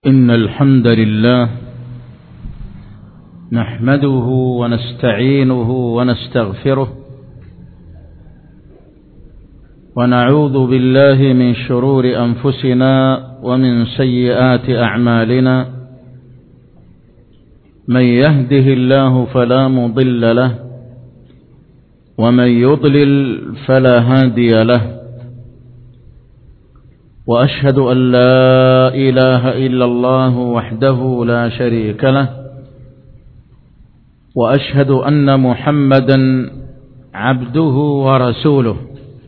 إن الحمد لله نحمده ونستعينه ونستغفره ونعوذ بالله من شرور أنفسنا ومن سيئات أعمالنا. من يهده الله فلا مضل له ومن يضلل فلا هادي له، وأشهد أن لا إله إلا الله وحده لا شريك له، وأشهد أن محمدا عبده ورسوله.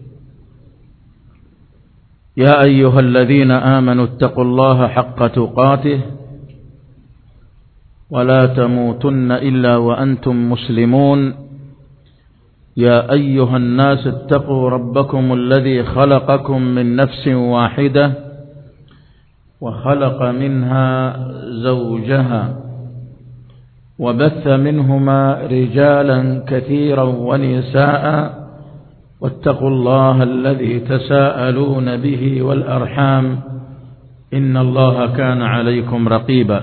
يا أيها الذين آمنوا اتقوا الله حق تقاته ولا تموتن إلا وأنتم مسلمون. يا أيها الناس اتقوا ربكم الذي خلقكم من نفس واحدة وخلق منها زوجها وبث منهما رجالا كثيرا ونساء، واتقوا الله الذي تساءلون به والأرحام إن الله كان عليكم رقيبا.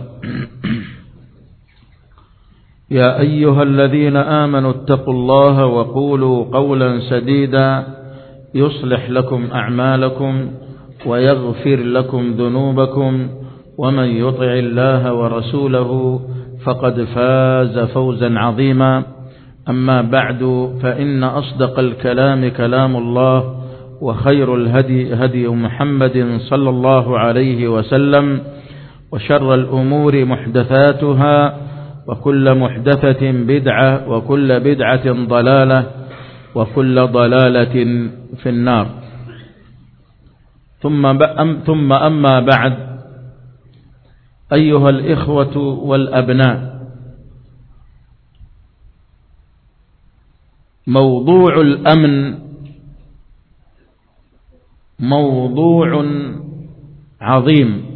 يا أيها الذين آمنوا اتقوا الله وقولوا قولا سديدا يصلح لكم أعمالكم ويغفر لكم ذنوبكم، ومن يطع الله ورسوله فقد فاز فوزا عظيما. أما بعد، فإن أصدق الكلام كلام الله، وخير الهدي هدي محمد صلى الله عليه وسلم، وشر الأمور محدثاتها، وكل محدثة بدعة، وكل بدعة ضلالة، وكل ضلالة في النار. ثم أما بعد، أيها الإخوة والأبناء، موضوع الأمن موضوع عظيم،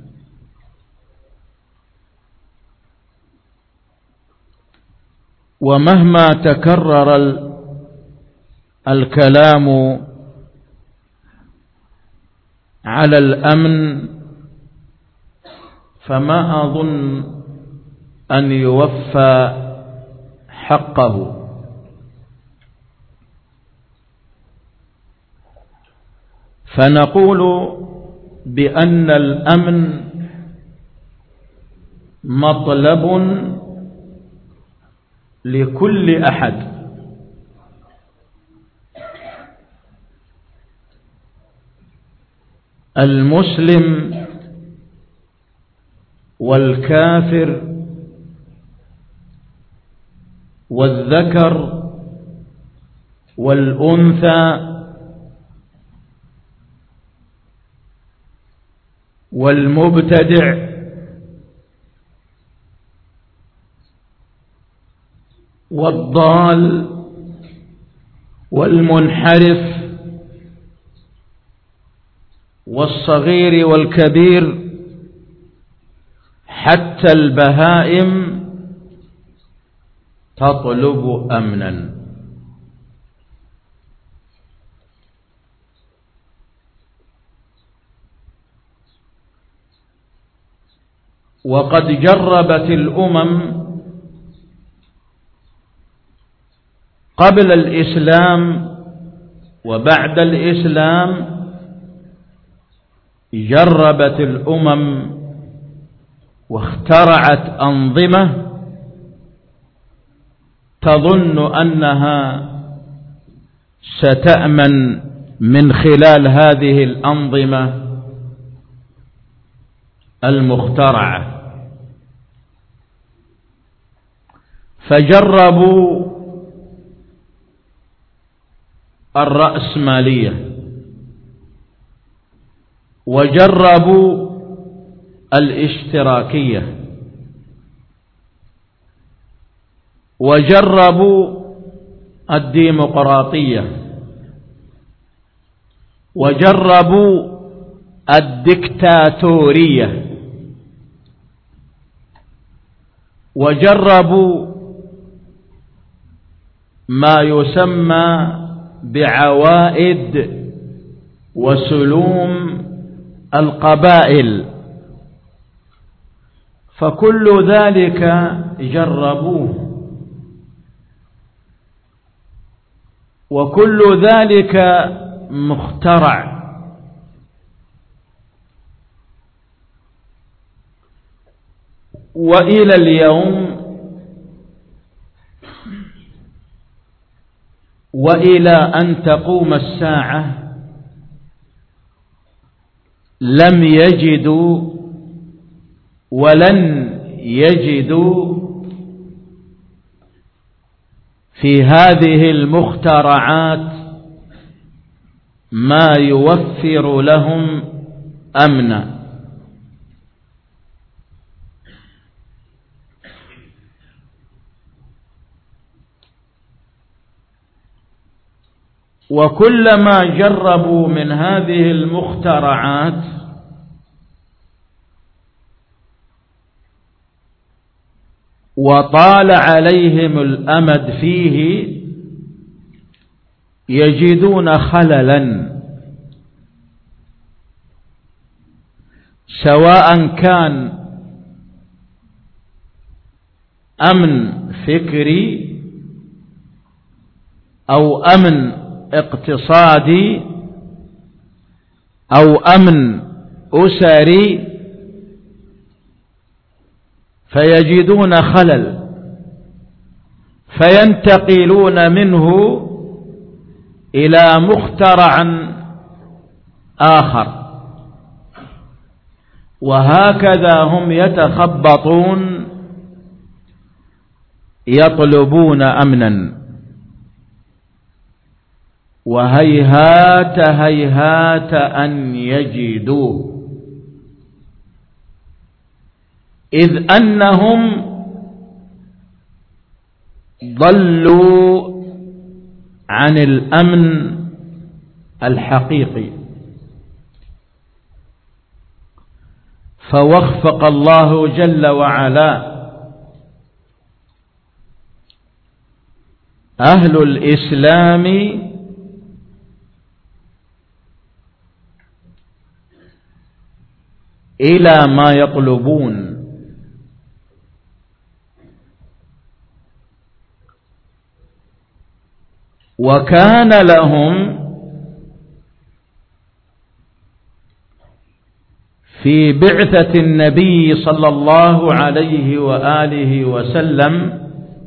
ومهما تكرر الكلام على الأمن فما أظن أن يوفى حقه. فنقول بأن الأمن مطلب لكل أحد، المسلم والكافر والذكر والأنثى والمبتدع والضال والمنحرف والصغير والكبير، حتى البهائم تطلب أمنا. وقد جربت الأمم قبل الإسلام وبعد الإسلام، جربت الأمم واخترعت أنظمة تظن أنها ستأمن من خلال هذه الأنظمة المخترعة. فجربوا الرأسمالية، وجربوا الاشتراكية، وجربوا الديمقراطية، وجربوا الدكتاتورية، وجربوا ما يسمى بعوائد وسلوم القبائل، فكل ذلك جربوه، وكل ذلك مخترع. وإلى اليوم وإلى أن تقوم الساعة لم يجدوا ولن يجدوا في هذه المخترعات ما يوفر لهم أمنا. وكلما جربوا من هذه المخترعات وطال عليهم الأمد فيه يجدون خللا، سواء كان أمن فكري أو أمن اقتصادي أو أمن أسري، فيجدون خلل فينتقلون منه إلى مخترع آخر، وهكذا هم يتخبطون يطلبون أمنا. وهيهات هيهات أن يجدوه، إذ أنهم ضلوا عن الأمن الحقيقي. فوفق الله جل وعلا أهل الإسلام إلى ما يطلبون، وكان لهم في بعثة النبي صلى الله عليه وآله وسلم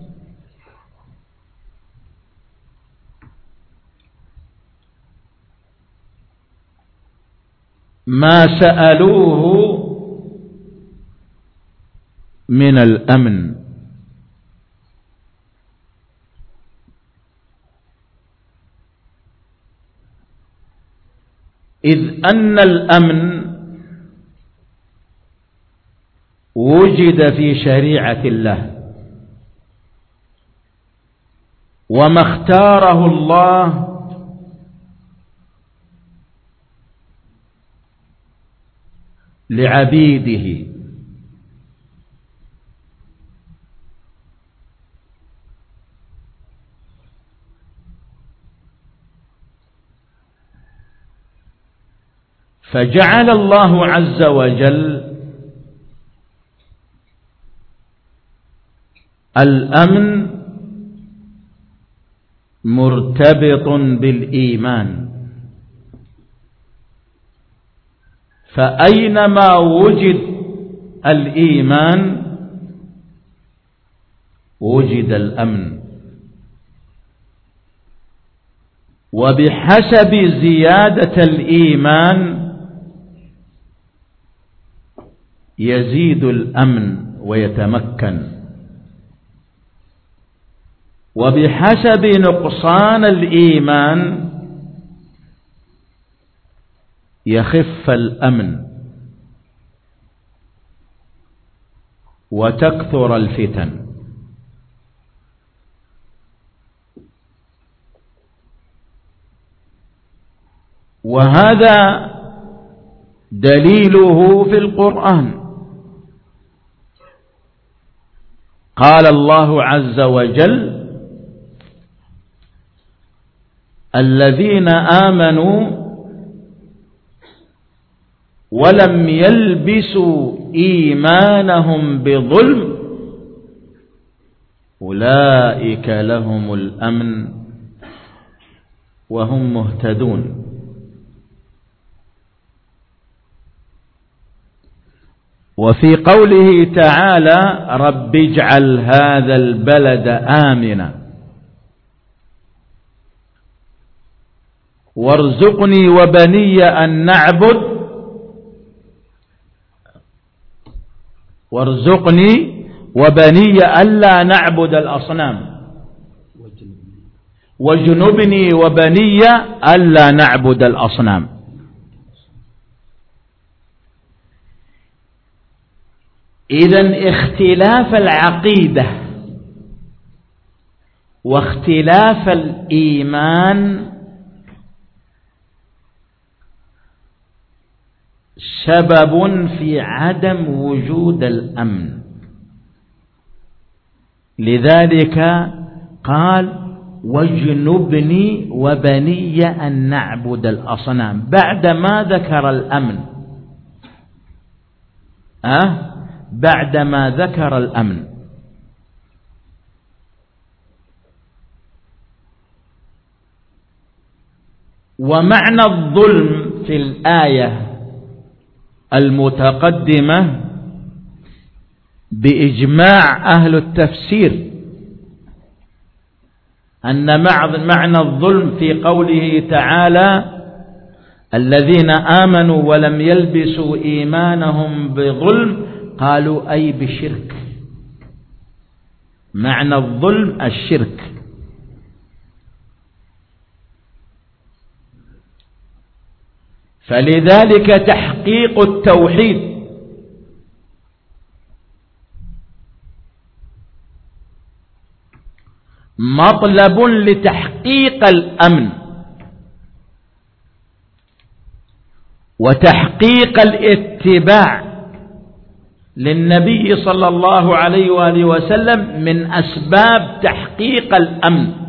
ما سألوه من الأمن. إذ أن الأمن وجد في شريعة الله، وما اختاره الله لعبيده. فجعل الله عز وجل الأمن مرتبط بالإيمان، فأينما وجد الإيمان وجد الأمن، وبحسب زيادة الإيمان يزيد الأمن ويتمكن، وبحسب نقصان الإيمان يخف الأمن وتكثر الفتن. وهذا دليله في القرآن. قال الله عز وجل: الذين آمنوا ولم يلبسوا إيمانهم بظلم أولئك لهم الأمن وهم مهتدون. وفي قوله تعالى رب اجعل هذا البلد آمنا وارزقني وبني أن نعبد وارزقني وبني ألا نعبد الأصنام واجنبني وبني ألا نعبد الأصنام. إذن اختلاف العقيدة واختلاف الإيمان سبب في عدم وجود الأمن. لذلك قال واجنبني وبني أن نعبد الأصنام بعدما ذكر الأمن. بعدما ذكر الأمن. ومعنى الظلم في الآية المتقدمة بإجماع أهل التفسير أن معنى الظلم في قوله تعالى الذين آمنوا ولم يلبسوا إيمانهم بظلم قالوا أي بشرك. معنى الظلم الشرك. فلذلك تحقيق التوحيد مطلب لتحقيق الأمن وتحقيق الاتباع للنبي صلى الله عليه وآله وسلم من أسباب تحقيق الأمن.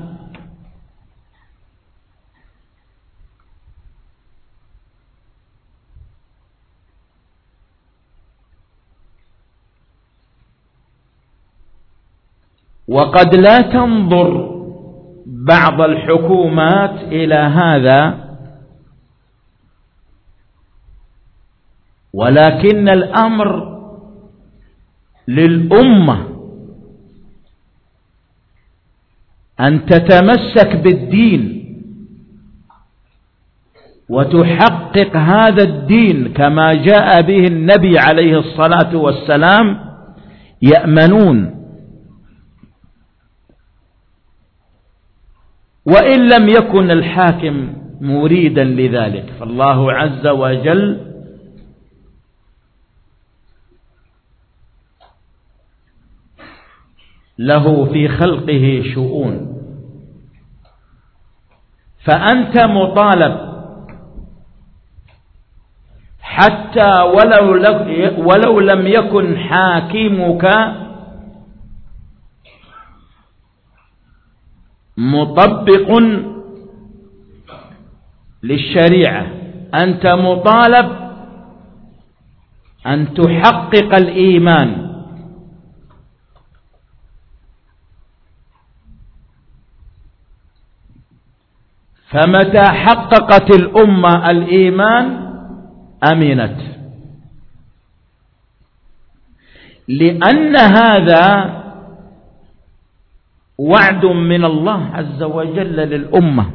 وقد لا تنظر بعض الحكومات إلى هذا، ولكن الأمر للأمة أن تتمسك بالدين وتحقق هذا الدين كما جاء به النبي عليه الصلاة والسلام يأمنون. وإن لم يكن الحاكم مريدا لذلك فالله عز وجل له في خلقه شؤون. فأنت مطالب حتى ولو لم يكن حاكمك مطبق للشريعة، أنت مطالب أن تحقق الإيمان. فمتى حققت الأمة الإيمان أمنت، لأن هذا وعد من الله عز وجل للأمة.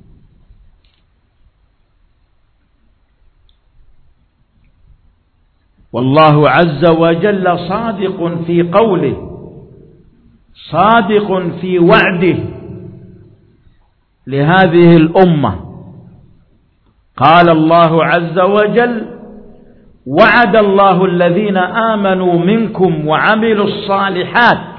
والله عز وجل صادق في قوله، صادق في وعده لهذه الأمة. قال الله عز وجل: وعد الله الذين آمنوا منكم وعملوا الصالحات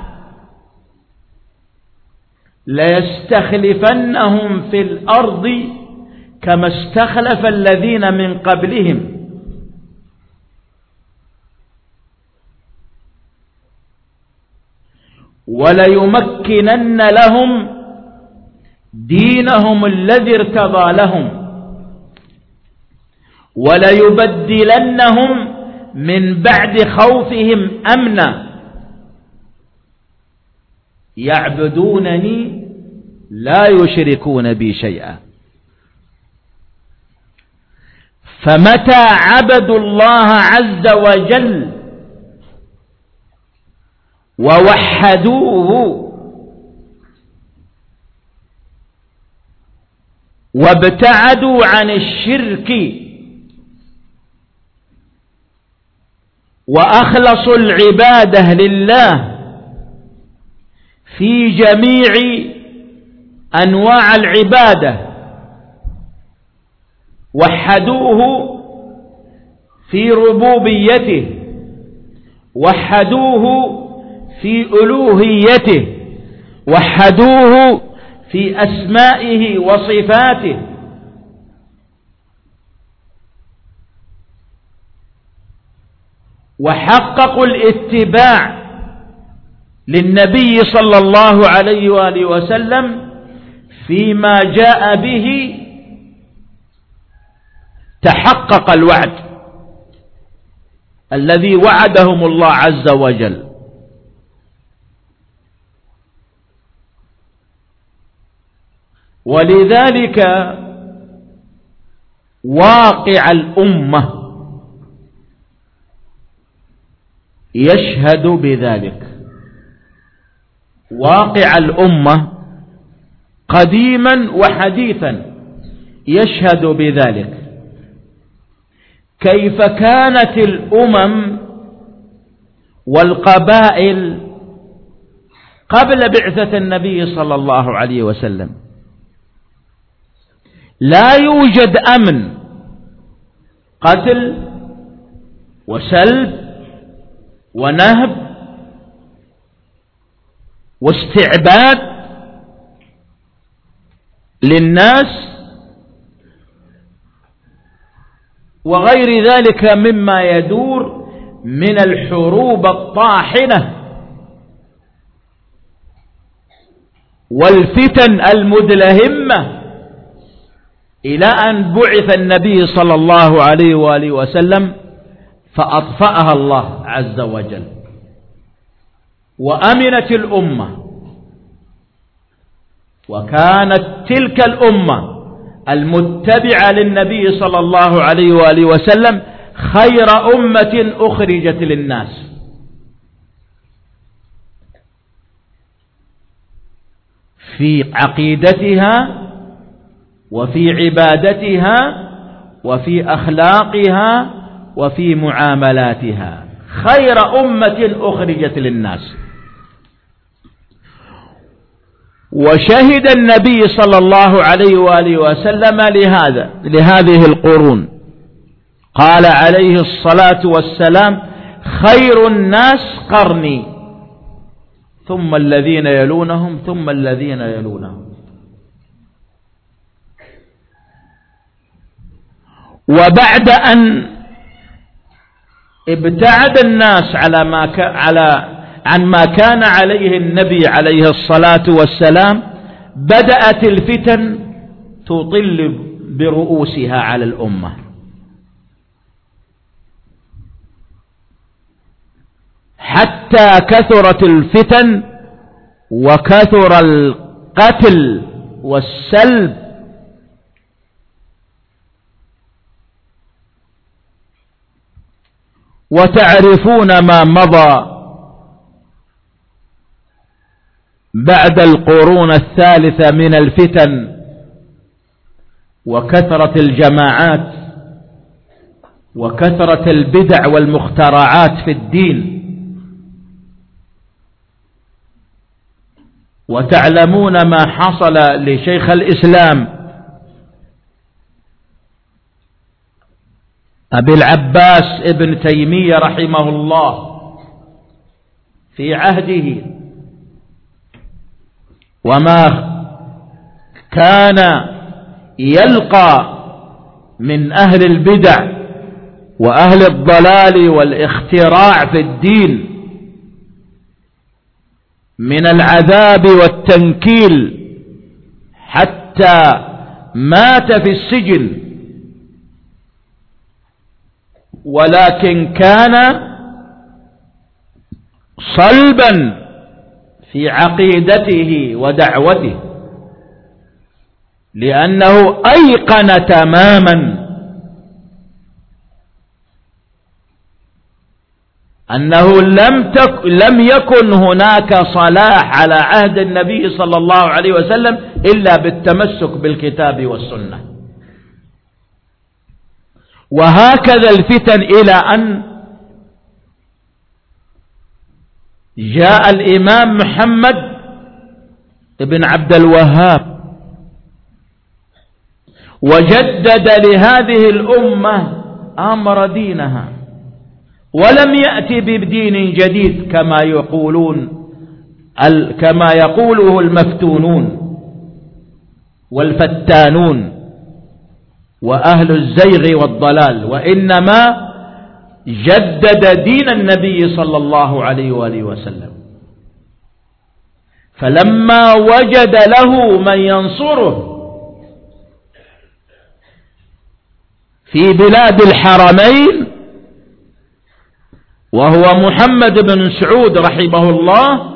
ليستخلفنهم في الأرض كما استخلف الذين من قبلهم وليمكنن لهم دينهم الذي ارتضى لهم وليبدلنهم من بعد خوفهم أمنا يعبدونني لا يشركون بي شيئا. فمتى عبدوا الله عز وجل ووحدوه وابتعدوا عن الشرك وأخلصوا العبادة لله في جميع أنواع العبادة، وحدوه في ربوبيته، وحدوه في ألوهيته، وحدوه في أسمائه وصفاته، وحققوا الاتباع للنبي صلى الله عليه وآله وسلم فيما جاء به، تحقق الوعد الذي وعدهم الله عز وجل. ولذلك واقع الأمة يشهد بذلك. واقع الأمة قديما وحديثا يشهد بذلك. كيف كانت الأمم والقبائل قبل بعثة النبي صلى الله عليه وسلم؟ لا يوجد أمن، قتل وسلب ونهب واستعباد للناس وغير ذلك مما يدور من الحروب الطاحنة والفتن المدلهمة، إلى أن بعث النبي صلى الله عليه وآله وسلم فأطفأها الله عز وجل، وأمنت الأمة. وكانت تلك الأمة المتبعة للنبي صلى الله عليه وآله وسلم خير أمة أخرجت للناس. في عقيدتها وفي عبادتها وفي أخلاقها وفي معاملاتها، خير أمة أخرجت للناس. وشهد النبي صلى الله عليه وآله وسلم لهذه القرون، قال عليه الصلاة والسلام: خير الناس قرني ثم الذين يلونهم ثم الذين يلونهم. وبعد أن ابتعد الناس عن ما كان عليه النبي عليه الصلاة والسلام، بدأت الفتن تطل برؤوسها على الأمة، حتى كثرت الفتن وكثر القتل والسلب. وتعرفون ما مضى بعد القرون الثالثة من الفتن وكثرة الجماعات وكثرة البدع والمخترعات في الدين. وتعلمون ما حصل لشيخ الإسلام أبي العباس ابن تيمية رحمه الله في عهده، وما كان يلقى من أهل البدع وأهل الضلال والاختراع في الدين من العذاب والتنكيل، حتى مات في السجن ولكن كان صلبا في عقيدته ودعوته، لأنه أيقن تماما أنه لم يكن هناك صلاح على عهد النبي صلى الله عليه وسلم إلا بالتمسك بالكتاب والسنة. وهكذا الفتن إلى أن جاء الإمام محمد بن عبد الوهاب وجدد لهذه الأمة أمر دينها، ولم يأتي بدين جديد كما يقوله المفتونون والفتانون وأهل الزيغ والضلال، وإنما جدد دين النبي صلى الله عليه وآله وسلم. فلما وجد له من ينصره في بلاد الحرمين وهو محمد بن سعود رحمه الله،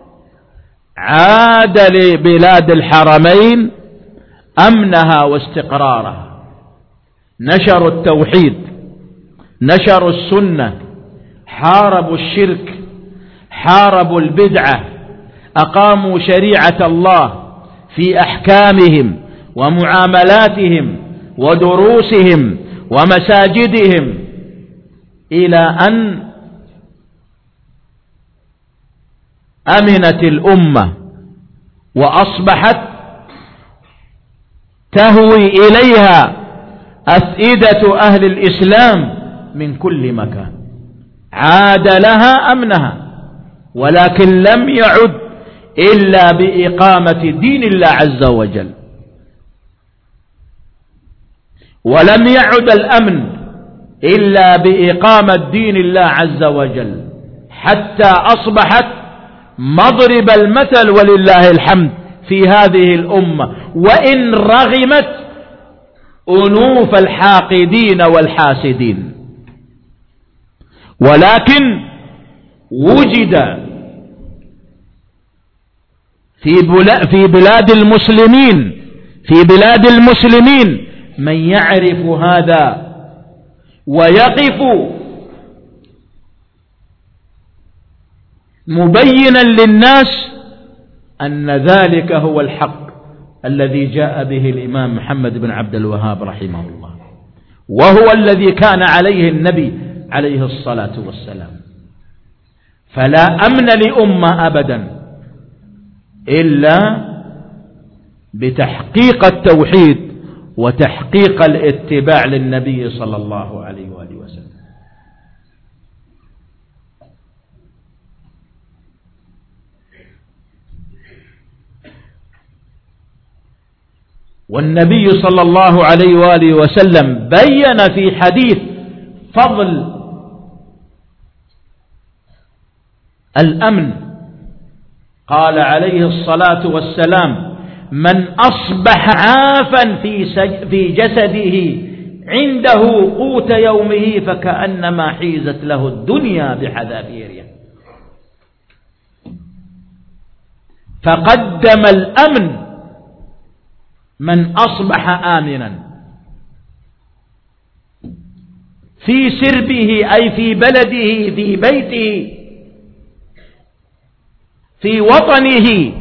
عاد لبلاد الحرمين أمنها واستقرارها، نشروا التوحيد، نشروا السنة، حاربوا الشرك، حاربوا البدعة، أقاموا شريعة الله في أحكامهم ومعاملاتهم ودروسهم ومساجدهم، إلى أن أمنت الأمة وأصبحت تهوي إليها أفئدة أهل الإسلام من كل مكان. عاد لها أمنها، ولكن لم يعد إلا بإقامة دين الله عز وجل، ولم يعد الأمن إلا بإقامة دين الله عز وجل، حتى أصبحت مضرب المثل ولله الحمد في هذه الأمة، وإن رغمت أنوف الحاقدين والحاسدين. ولكن وجد في بلاد المسلمين من يعرف هذا ويقف مبينا للناس أن ذلك هو الحق الذي جاء به الإمام محمد بن عبد الوهاب رحمه الله، وهو الذي كان عليه النبي عليه الصلاة والسلام. فلا أمن لأمة أبدا إلا بتحقيق التوحيد وتحقيق الاتباع للنبي صلى الله عليه وآله وسلم. والنبي صلى الله عليه وآله وسلم بين في حديث فضل الأمن، قال عليه الصلاة والسلام: من أصبح عافا في جسده عنده قوت يومه فكأنما حيزت له الدنيا بحذافيرها. فقدم الأمن من أصبح آمنا في سربه، أي في بلده، في بيته، في وطنه،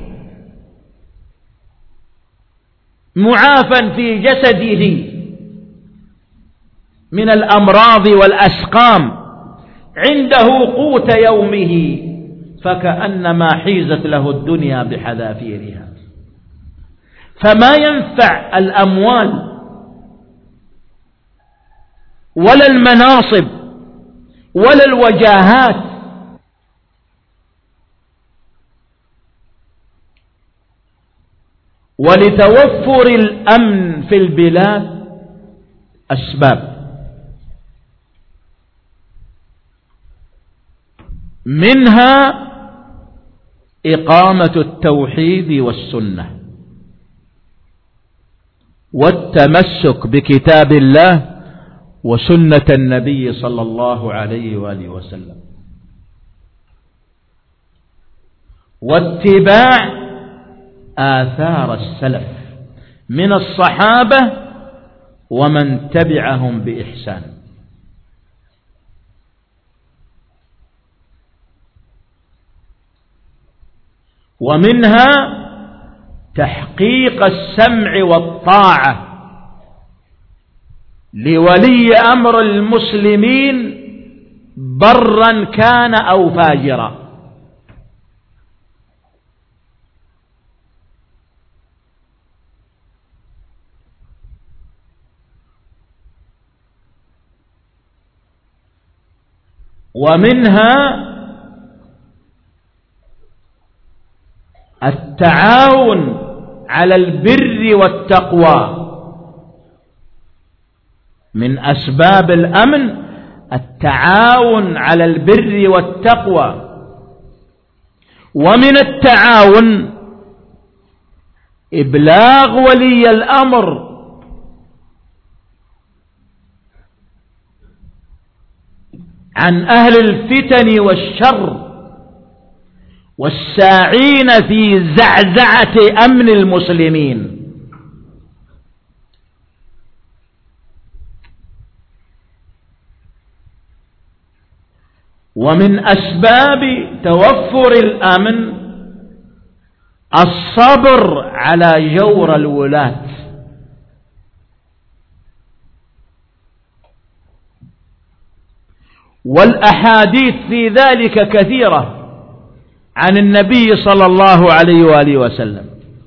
معافا في جسده من الأمراض والأسقام، عنده قوت يومه فكأنما حيزت له الدنيا بحذافيرها. فما ينفع الأموال ولا المناصب ولا الوجاهات ولتوفر الأمن في البلاد أسباب، منها إقامة التوحيد والسنة والتمسك بكتاب الله وسنة النبي صلى الله عليه وآله وسلم، واتباع آثار السلف من الصحابة ومن تبعهم بإحسان. ومنها تحقيق السمع والطاعة لولي أمر المسلمين برا كان أو فاجرا. ومنها التعاون على البر والتقوى. من أسباب الأمن التعاون على البر والتقوى. ومن التعاون إبلاغ ولي الأمر عن أهل الفتن والشر والساعين في زعزعة أمن المسلمين. ومن أسباب توفر الأمن الصبر على جور الولاة. والأحاديث في ذلك كثيرة عن النبي صلى الله عليه وآله وسلم.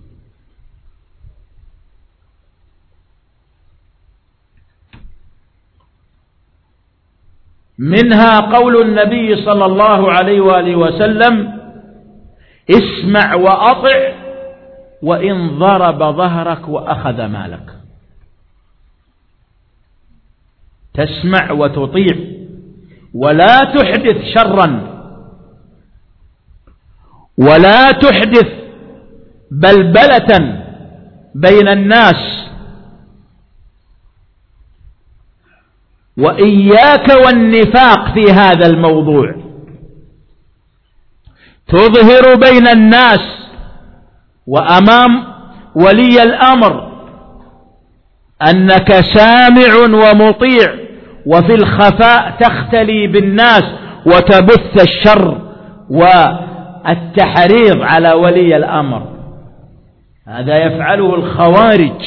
منها قول النبي صلى الله عليه وآله وسلم: اسمع وأطع وإن ضرب ظهرك وأخذ مالك. تسمع وتطيع ولا تحدث شرا ولا تحدث بلبلة بين الناس. وإياك والنفاق في هذا الموضوع. تظهر بين الناس وأمام ولي الأمر أنك سامع ومطيع، وفي الخفاء تختلي بالناس وتبث الشر والتحريض على ولي الأمر. هذا يفعله الخوارج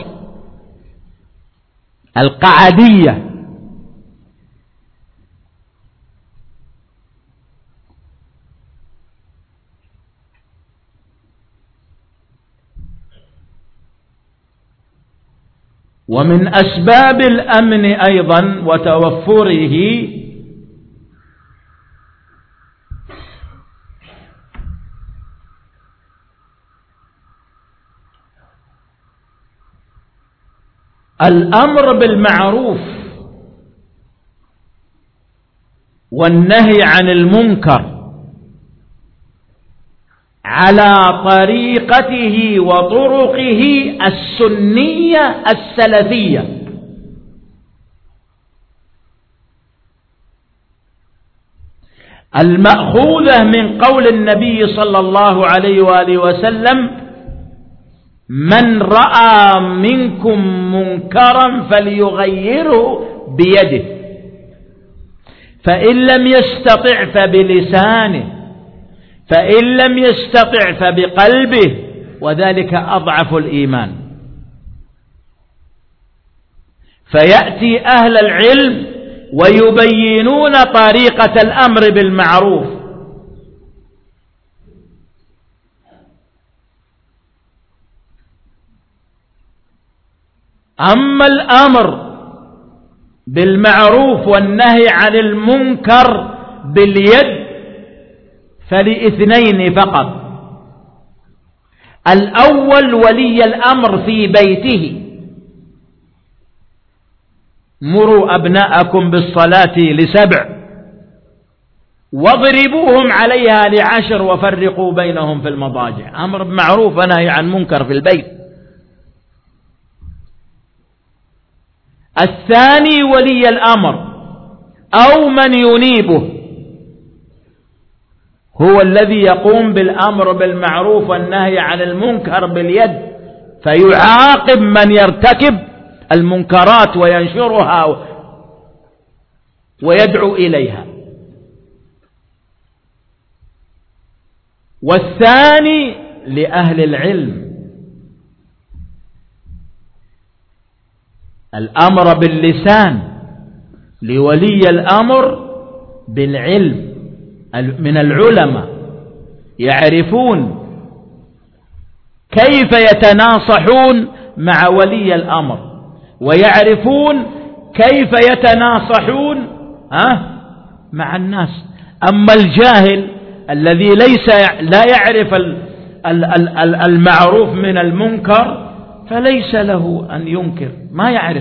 القعدية. ومن أسباب الأمن أيضا وتوفره الأمر بالمعروف والنهي عن المنكر على طريقته وطرقه السنية السلفية. المأخوذة من قول النبي صلى الله عليه وآله وسلم: من رأى منكم منكرا فليغيره بيده، فإن لم يستطع فبلسانه، فإن لم يستطع فبقلبه، وذلك أضعف الإيمان. فيأتي أهل العلم ويبينون طريقة الأمر بالمعروف. أما الأمر بالمعروف والنهي عن المنكر باليد فلاثنين فقط: الأول ولي الأمر في بيته: مروا أبناءكم بالصلاة ل7 واضربوهم عليها ل10 وفرقوا بينهم في المضاجع. أمر بمعروف ونهي عن منكر في البيت. الثاني ولي الأمر أو من ينيبه، هو الذي يقوم بالأمر بالمعروف والنهي عن المنكر باليد، فيعاقب من يرتكب المنكرات وينشرها ويدعو إليها. والثاني لأهل العلم، الأمر باللسان لولي الأمر بالعلم من العلماء، يعرفون كيف يتناصحون مع ولي الأمر، ويعرفون كيف يتناصحون مع الناس. أما الجاهل الذي لا يعرف المعروف من المنكر فليس له أن ينكر، ما يعرف.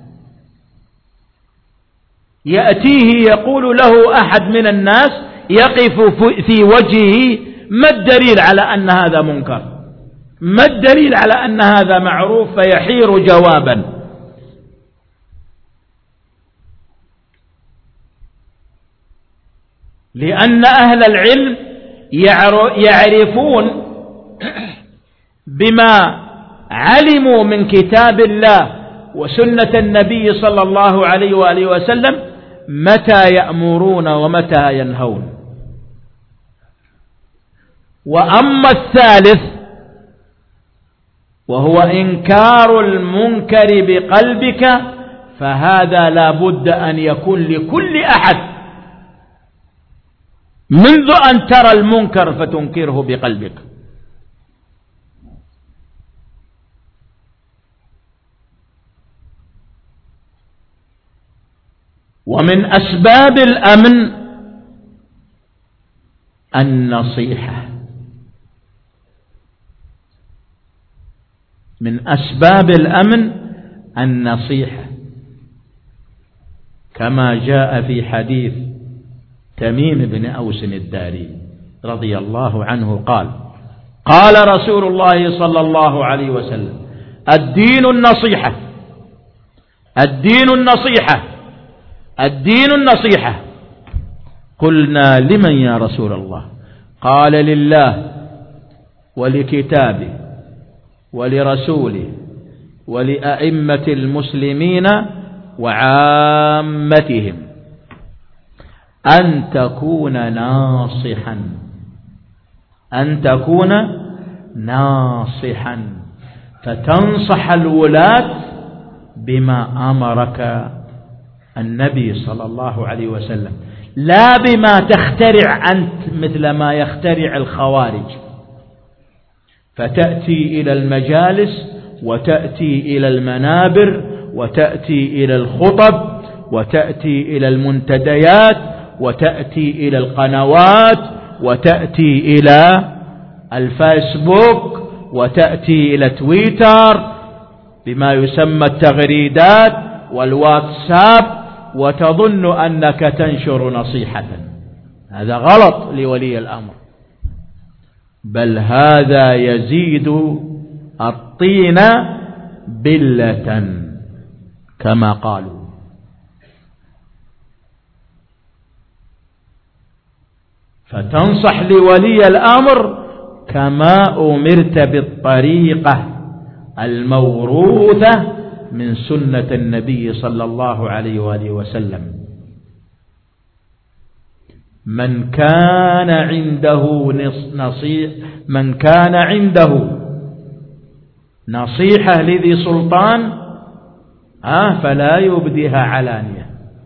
يأتيه يقول له أحد من الناس يقف في وجهه: ما الدليل على أن هذا منكر؟ ما الدليل على أن هذا معروف؟ فيحير جوابا. لأن أهل العلم يعرفون بما علموا من كتاب الله وسنة النبي صلى الله عليه وآله وسلم متى يأمرون ومتى ينهون. وأما الثالث وهو إنكار المنكر بقلبك، فهذا لا بد أن يكون لكل أحد، منذ أن ترى المنكر فتنكره بقلبك. ومن أسباب الأمن النصيحة، من أسباب الأمن النصيحة، كما جاء في حديث تميم بن أوس الداري رضي الله عنه قال: قال رسول الله صلى الله عليه وسلم: الدين النصيحة، الدين النصيحة، الدين النصيحة. قلنا: لمن يا رسول الله؟ قال: لله ولكتابه ولرسوله ولأئمة المسلمين وعامتهم، أن تكون ناصحا، أن تكون ناصحا، فتنصح الولاة بما أمرك النبي صلى الله عليه وسلم، لا بما تخترع أنت مثل ما يخترع الخوارج، فتأتي إلى المجالس وتأتي إلى المنابر وتأتي إلى الخطب وتأتي إلى المنتديات وتأتي إلى القنوات وتأتي إلى الفيسبوك وتأتي إلى تويتر بما يسمى التغريدات والواتساب، وتظن أنك تنشر نصيحة. هذا غلط لولي الأمر، بل هذا يزيد الطين بلة كما قالوا. فتنصح لولي الأمر كما أمرت بالطريقة الموروثة من سنة النبي صلى الله عليه وآله وسلم. من كان عنده نصيحة لذي سلطان فلا يبديها علانية،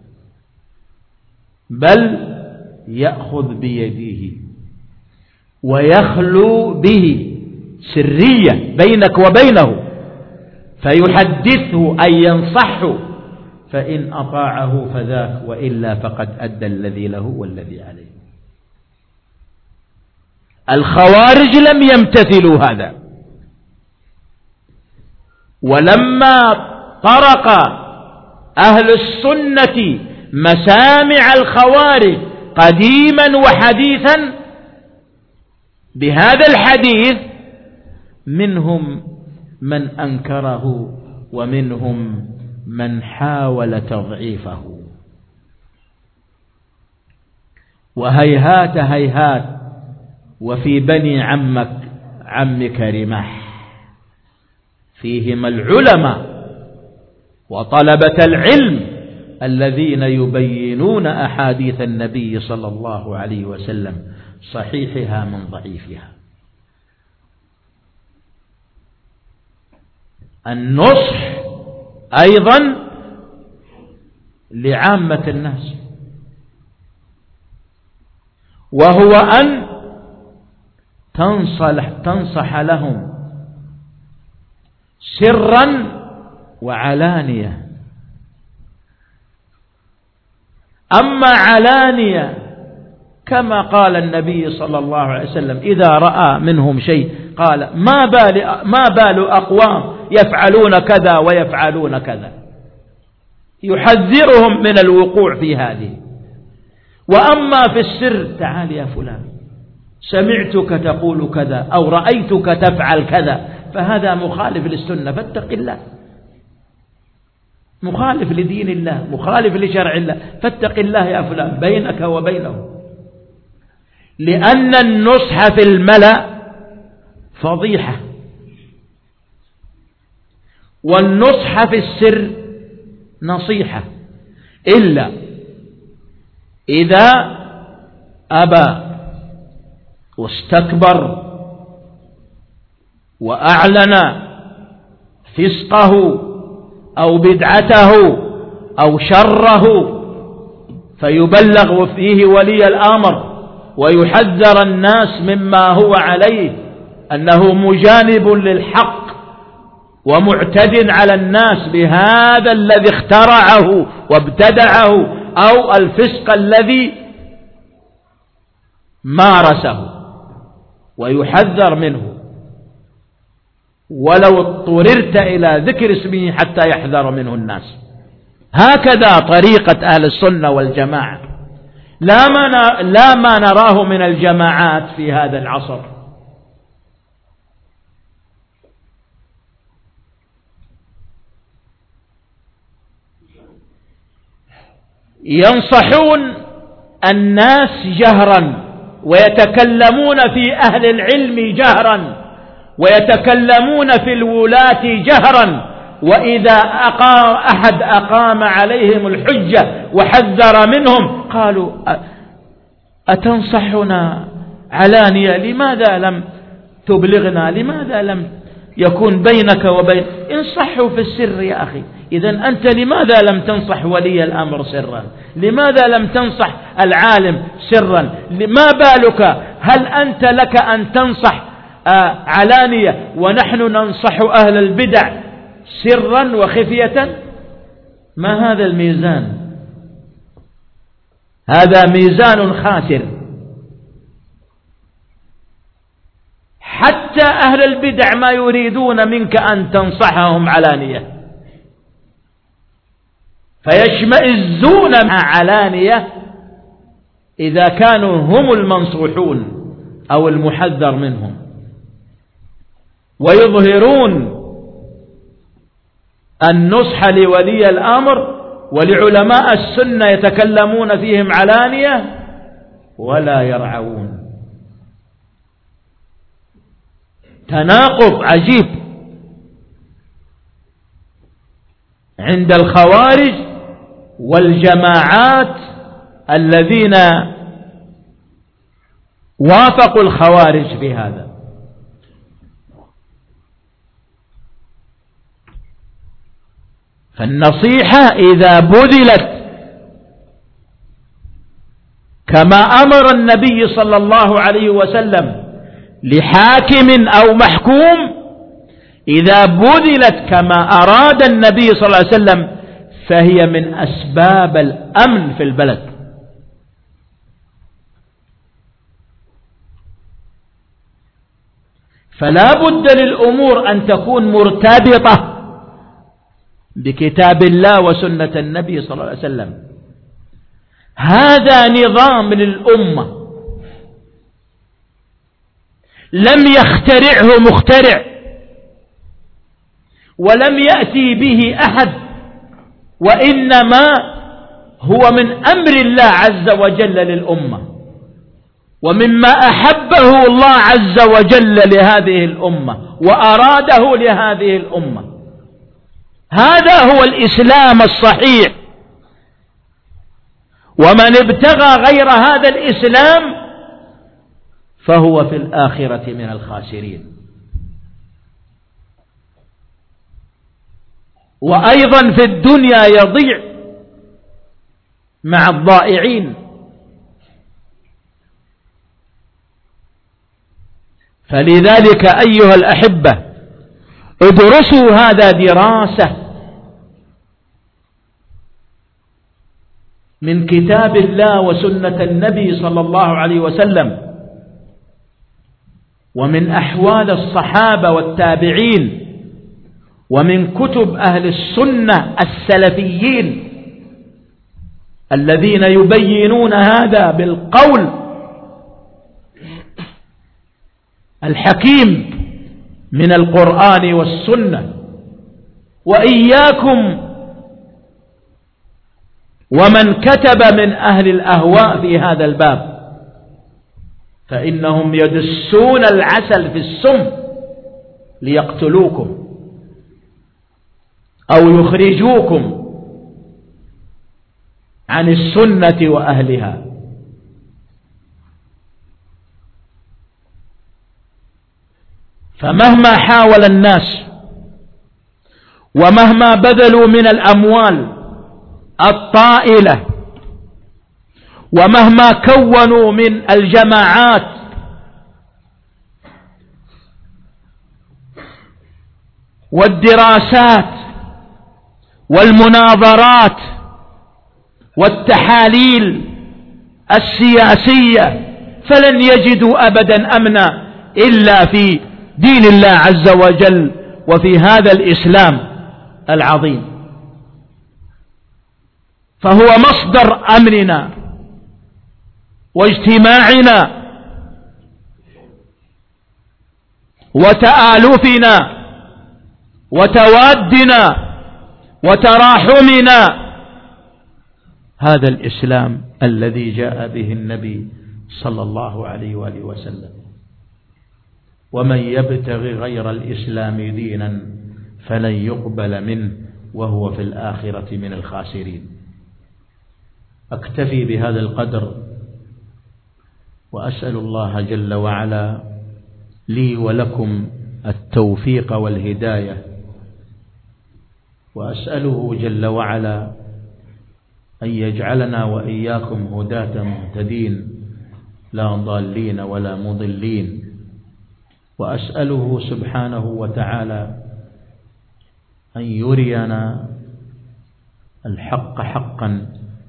بل يأخذ بيده ويخلو به سرية بينك وبينه، فيحدثه أي ينصحه، فإن أطاعه فذاك، وإلا فقد أدى الذي له والذي عليه. الخوارج لم يمتثلوا هذا، ولما طرق أهل السنة مسامع الخوارج قديما وحديثا بهذا الحديث، منهم من أنكره ومنهم من حاول تضعيفه. وهيهات هيهات وفي بني عمك رماح، فيهم العلماء وطلبة العلم الذين يبينون أحاديث النبي صلى الله عليه وسلم صحيحها من ضعيفها. النصح أيضا لعامة الناس، وهو أن تنصح لهم سرا وعلانية. أما علانية كما قال النبي صلى الله عليه وسلم إذا رأى منهم شيء قال ما بال أقوام يفعلون كذا ويفعلون كذا، يحذرهم من الوقوع في هذه. وأما في السر تعال يا فلان سمعتك تقول كذا أو رأيتك تفعل كذا، فهذا مخالف للسنة فاتق الله، مخالف لدين الله، مخالف لشرع الله، فاتق الله يا فلان بينك وبينه. لأن النصح في الملأ فضيحة، والنصح في السر نصيحة، إلا إذا أبى واستكبر وأعلن فسقه أو بدعته أو شره، فيبلغ فيه ولي الأمر ويحذر الناس مما هو عليه، أنه مجانب للحق ومعتد على الناس بهذا الذي اخترعه وابتدعه أو الفسق الذي مارسه، ويحذر منه ولو اضطررت إلى ذكر اسمه حتى يحذر منه الناس. هكذا طريقة أهل السنة والجماعة، لا ما نراه من الجماعات في هذا العصر. ينصحون الناس جهرا ويتكلمون في أهل العلم جهرا ويتكلمون في الولاة جهرا، وإذا أحد أقام عليهم الحجة وحذر منهم قالوا أتنصحنا علانية؟ لماذا لم تبلغنا؟ لماذا لم يكون بينك وبين؟ انصحوا في السر يا أخي. إذن أنت لماذا لم تنصح ولي الأمر سرا؟ لماذا لم تنصح العالم سرا؟ ما بالك؟ هل أنت لك أن تنصح علانية ونحن ننصح أهل البدع سرا وخفية؟ ما هذا الميزان؟ هذا ميزان خاسر. حتى أهل البدع ما يريدون منك أن تنصحهم علانية، فيشمئزون مع علانية إذا كانوا هم المنصوحون أو المحذر منهم، ويظهرون النصح لولي الأمر ولعلماء السنة يتكلمون فيهم علانية ولا يرعون. تناقض عجيب عند الخوارج والجماعات الذين وافقوا الخوارج في هذا. فالنصيحة إذا بذلت كما أمر النبي صلى الله عليه وسلم لحاكم أو محكوم، إذا بذلت كما أراد النبي صلى الله عليه وسلم فهي من أسباب الأمن في البلد. فلا بد للأمور أن تكون مرتبطة بكتاب الله وسنة النبي صلى الله عليه وسلم. هذا نظام للأمة لم يخترعه مخترع ولم يأتي به أحد وإنما هو من أمر الله عز وجل للأمة، ومما أحبه الله عز وجل لهذه الأمة وأراده لهذه الأمة. هذا هو الإسلام الصحيح. ومن ابتغى غير هذا الإسلام فهو في الآخرة من الخاسرين. وأيضا في الدنيا يضيع مع الضائعين. فلذلك أيها الأحبة ادرسوا هذا دراسة من كتاب الله وسنة النبي صلى الله عليه وسلم، ومن أحوال الصحابة والتابعين، ومن كتب أهل السنة السلفيين الذين يبينون هذا بالقول الحكيم من القرآن والسنة. وإياكم ومن كتب من أهل الأهواء في هذا الباب، فإنهم يدسون العسل في السم ليقتلوكم أو يخرجوكم عن السنة وأهلها. فمهما حاول الناس ومهما بذلوا من الأموال الطائلة ومهما كونوا من الجماعات والدراسات والمناظرات والتحاليل السياسية، فلن يجدوا أبدا أمنا إلا في دين الله عز وجل وفي هذا الإسلام العظيم. فهو مصدر أمننا واجتماعنا وتآلفنا وتوادنا وتراحمنا. هذا الإسلام الذي جاء به النبي صلى الله عليه وآله وسلم. ومن يبتغي غير الإسلام دينا فلن يقبل منه وهو في الآخرة من الخاسرين. أكتفي بهذا القدر، وأسأل الله جل وعلا لي ولكم التوفيق والهداية، وأسأله جل وعلا أن يجعلنا وإياكم هداة مهتدين لا ضالين ولا مضلين. وأسأله سبحانه وتعالى أن يرينا الحق حقا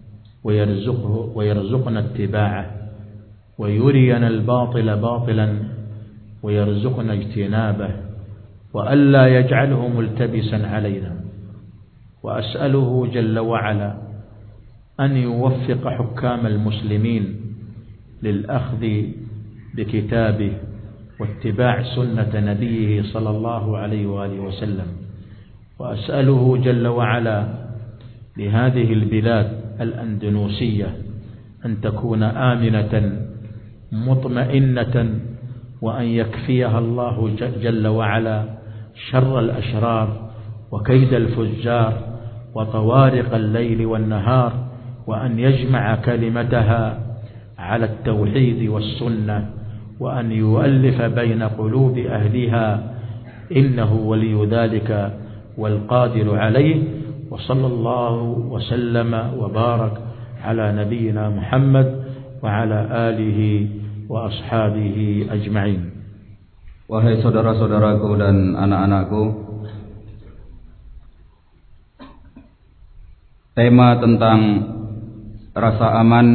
ويرزقنا اتباعه، ويرينا الباطل باطلا ويرزقنا اجتنابه، وألا يجعله ملتبسا علينا. وأسأله جل وعلا أن يوفق حكام المسلمين للأخذ بكتابه واتباع سنة نبيه صلى الله عليه وآله وسلم. وأسأله جل وعلا لهذه البلاد الأندونوسية أن تكون آمنة مطمئنة، وأن يكفيها الله جل وعلا شر الأشرار وكيد الفجار وطوارق الليل والنهار، وأن يجمع كلمتها على التوحيد والسنة، وأن يؤلف بين قلوب أهلها، إنه ولي ذلك والقادر عليه. وصلى الله وسلم وبارك على نبينا محمد وعلى آله وأصحابه أجمعين. Wahai saudara-saudaraku dan anak-anakku, tema tentang rasa aman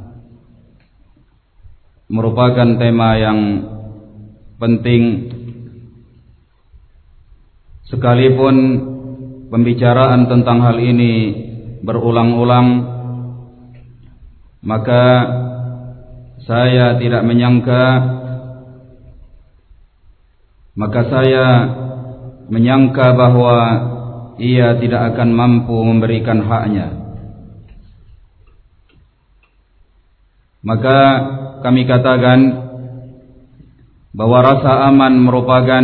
merupakan tema yang penting, sekalipun pembicaraan tentang hal ini berulang-ulang, maka saya tidak menyangka, bahwa ia tidak akan mampu memberikan haknya. Maka kami katakan bahwa rasa aman merupakan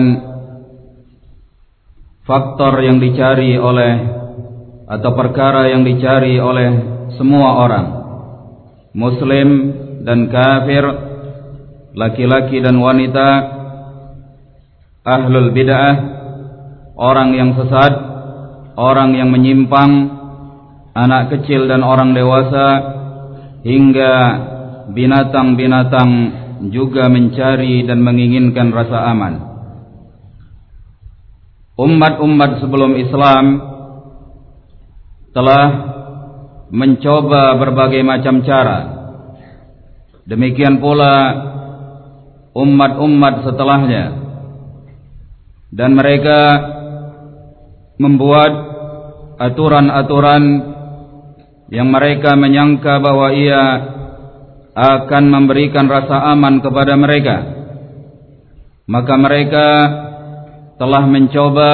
faktor yang dicari oleh atau perkara yang dicari oleh semua orang, muslim dan kafir, laki-laki dan wanita, ahlul bid'ah, orang yang sesat, orang yang menyimpang, anak kecil dan orang dewasa, hingga binatang-binatang juga mencari dan menginginkan rasa aman. Umat-umat sebelum Islam telah mencoba berbagai macam cara. Demikian pula umat-umat setelahnya, dan mereka membuat aturan-aturan yang mereka menyangka bahwa ia akan memberikan rasa aman kepada mereka. Maka mereka telah mencoba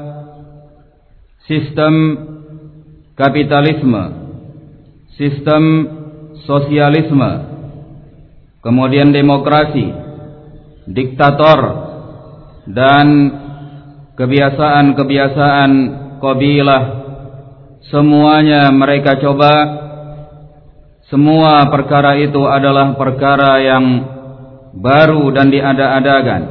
sistem kapitalisme, sistem sosialisme, kemudian demokrasi, diktator, dan kebiasaan-kebiasaan kabilah. Semuanya mereka coba. Semua perkara itu adalah perkara yang baru dan diada-adakan.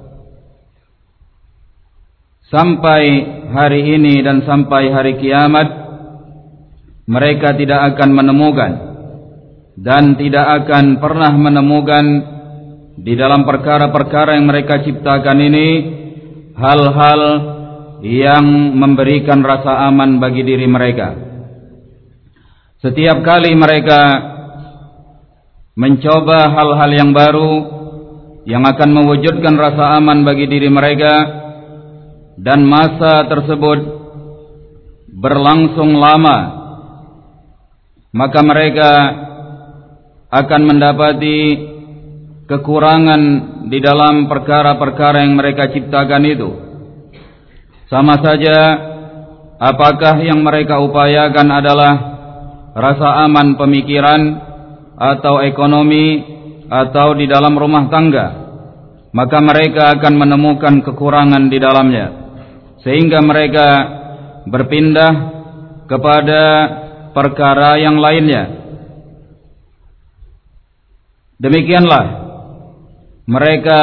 Sampai hari ini dan sampai hari kiamat, mereka tidak akan menemukan dan tidak akan pernah menemukan di dalam perkara-perkara yang mereka ciptakan ini hal-hal yang memberikan rasa aman bagi diri mereka. Setiap kali mereka mencoba hal-hal yang baru yang akan mewujudkan rasa aman bagi diri mereka, dan masa tersebut berlangsung lama, maka mereka akan mendapati kekurangan di dalam perkara-perkara yang mereka ciptakan itu. Sama saja apakah yang mereka upayakan adalah rasa aman pemikiran atau ekonomi atau di dalam rumah tangga, maka mereka akan menemukan kekurangan di dalamnya, sehingga mereka berpindah kepada perkara yang lainnya. Demikianlah mereka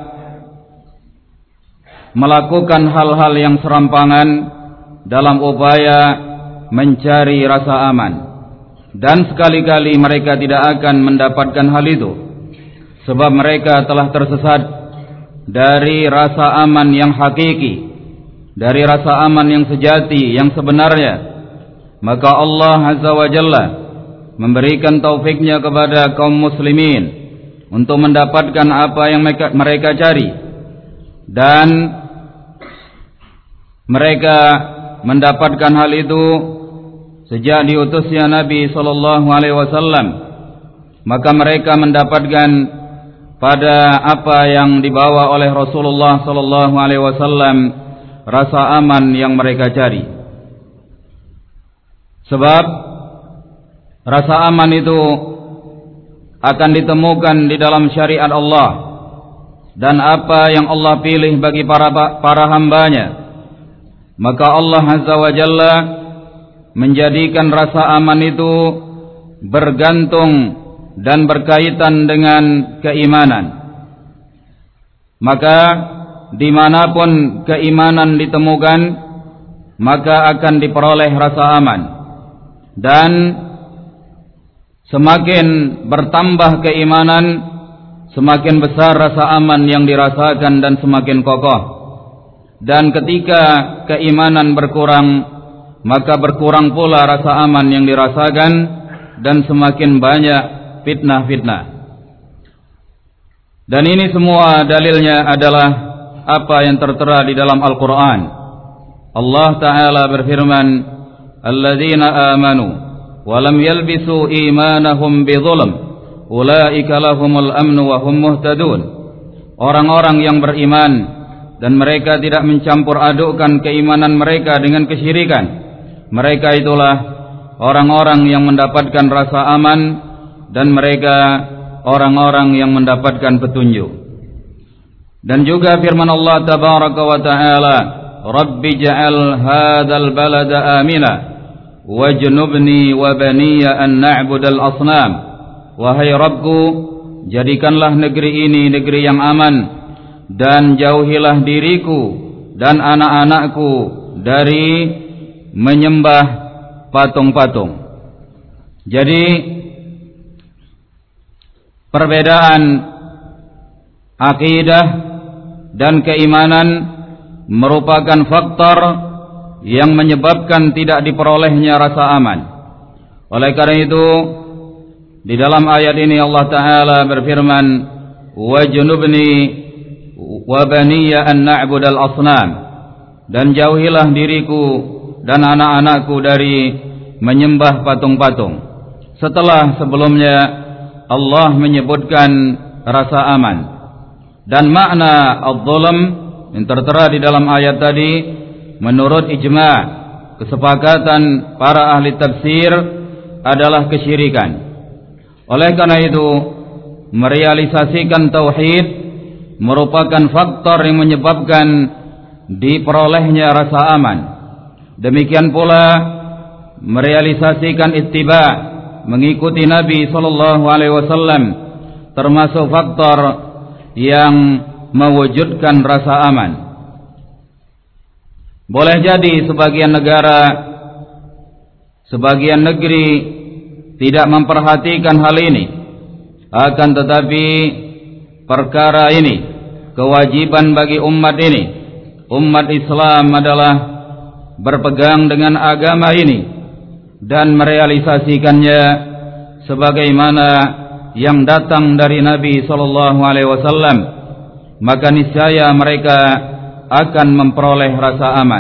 melakukan hal-hal yang serampangan dalam upaya mencari rasa aman. Dan sekali-kali mereka tidak akan mendapatkan hal itu, sebab mereka telah tersesat dari rasa aman yang hakiki, dari rasa aman yang sejati, yang sebenarnya. Maka Allah Azza wa Jalla memberikan taufiknya kepada kaum muslimin untuk mendapatkan apa yang mereka cari, dan mereka mendapatkan hal itu sejak diutusnya Nabi sallallahu alaihi wasallam. Maka mereka mendapatkan pada apa yang dibawa oleh Rasulullah sallallahu alaihi wasallam rasa aman yang mereka cari. Sebab rasa aman itu akan ditemukan di dalam syariat Allah, dan apa yang Allah pilih bagi para hambanya. Maka Allah Azza wa Jalla menjadikan rasa aman itu bergantung dan berkaitan dengan keimanan. Maka dimanapun keimanan ditemukan, maka akan diperoleh rasa aman. Dan semakin bertambah keimanan, semakin besar rasa aman yang dirasakan dan semakin kokoh. Dan ketika keimanan berkurang, maka berkurang pula rasa aman yang dirasakan, dan semakin banyak fitnah-fitnah. Dan ini semua dalilnya adalah apa yang tertera di dalam Al-Quran. Allah Ta'ala berfirman, Alladzina amanu walam yalbisu imanahum bidhulm ulaika lahumul amnu wa hum muhtadun. Orang-orang yang beriman dan mereka tidak mencampur adukkan keimanan mereka dengan kesyirikan. Mereka itulah orang-orang yang mendapatkan rasa aman, dan mereka orang-orang yang mendapatkan petunjuk. Dan juga firman Allah tabaraka wa ta'ala, Rabbi ja'al hadzal balada amina wajnubni wa baniya an na'budal asnam. Wahai Rabbku, jadikanlah negeri ini negeri yang aman, dan jauhilah diriku dan anak-anakku dari menyembah patung-patung. Jadi perbedaan akidah dan keimanan merupakan faktor yang menyebabkan tidak diperolehnya rasa aman. Oleh karena itu, di dalam ayat ini Allah Ta'ala berfirman, wajnubni wa baniya an na'budal asnam, dan jauhilah diriku dan anak-anakku dari menyembah patung-patung. Setelah sebelumnya Allah menyebutkan rasa aman. Dan makna adz-dzulm yang tertera di dalam ayat tadi menurut ijma', kesepakatan para ahli tafsir, adalah kesyirikan. Oleh karena itu, merealisasikan tauhid merupakan faktor yang menyebabkan diperolehnya rasa aman. Demikian pula merealisasikan ittiba', mengikuti Nabi SAW, termasuk faktor yang mewujudkan rasa aman. Boleh jadi sebagian negara, sebagian negeri tidak memperhatikan hal ini, akan tetapi perkara ini kewajiban bagi umat ini. Umat Islam adalah berpegang dengan agama ini dan merealisasikannya sebagaimana yang datang dari Nabi SAW, maka niscaya mereka akan memperoleh rasa aman.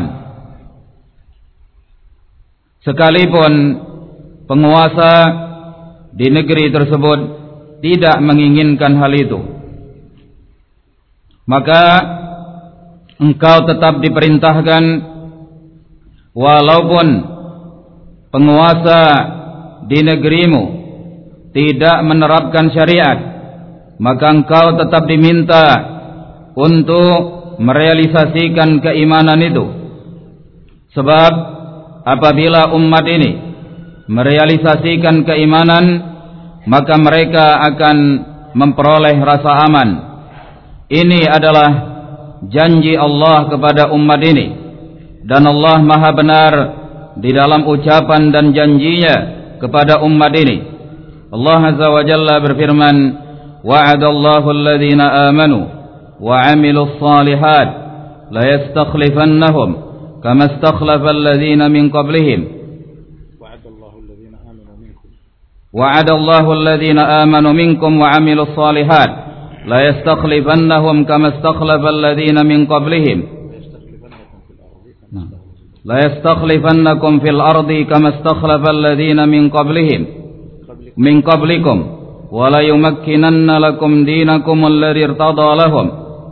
Sekalipun penguasa di negeri tersebut tidak menginginkan hal itu, maka engkau tetap diperintahkan, walaupun penguasa di negerimu tidak menerapkan syariat, maka engkau tetap diminta untuk merealisasikan keimanan itu. Sebab apabila umat ini merealisasikan keimanan, maka mereka akan memperoleh rasa aman. Ini adalah janji Allah kepada umat ini, dan Allah Maha benar di dalam ucapan dan janjinya kepada umat ini. Allah Azza wa Jalla berfirman, wa'adallahu alladhina amanu wa 'amilus shalihat la yastakhlifannahum kama istakhlafa alladhina min qablihim. Wa'adallahu alladhina amanu minkum wa 'amilus shalihat la yastakhlifannahum kama istakhlafa alladhina min qablihim. La yastakhlifannakum fil ardi kama istakhlafa alladhina min qablikum wa la yumakkinanna lakum dinakum alladhi irtada lahum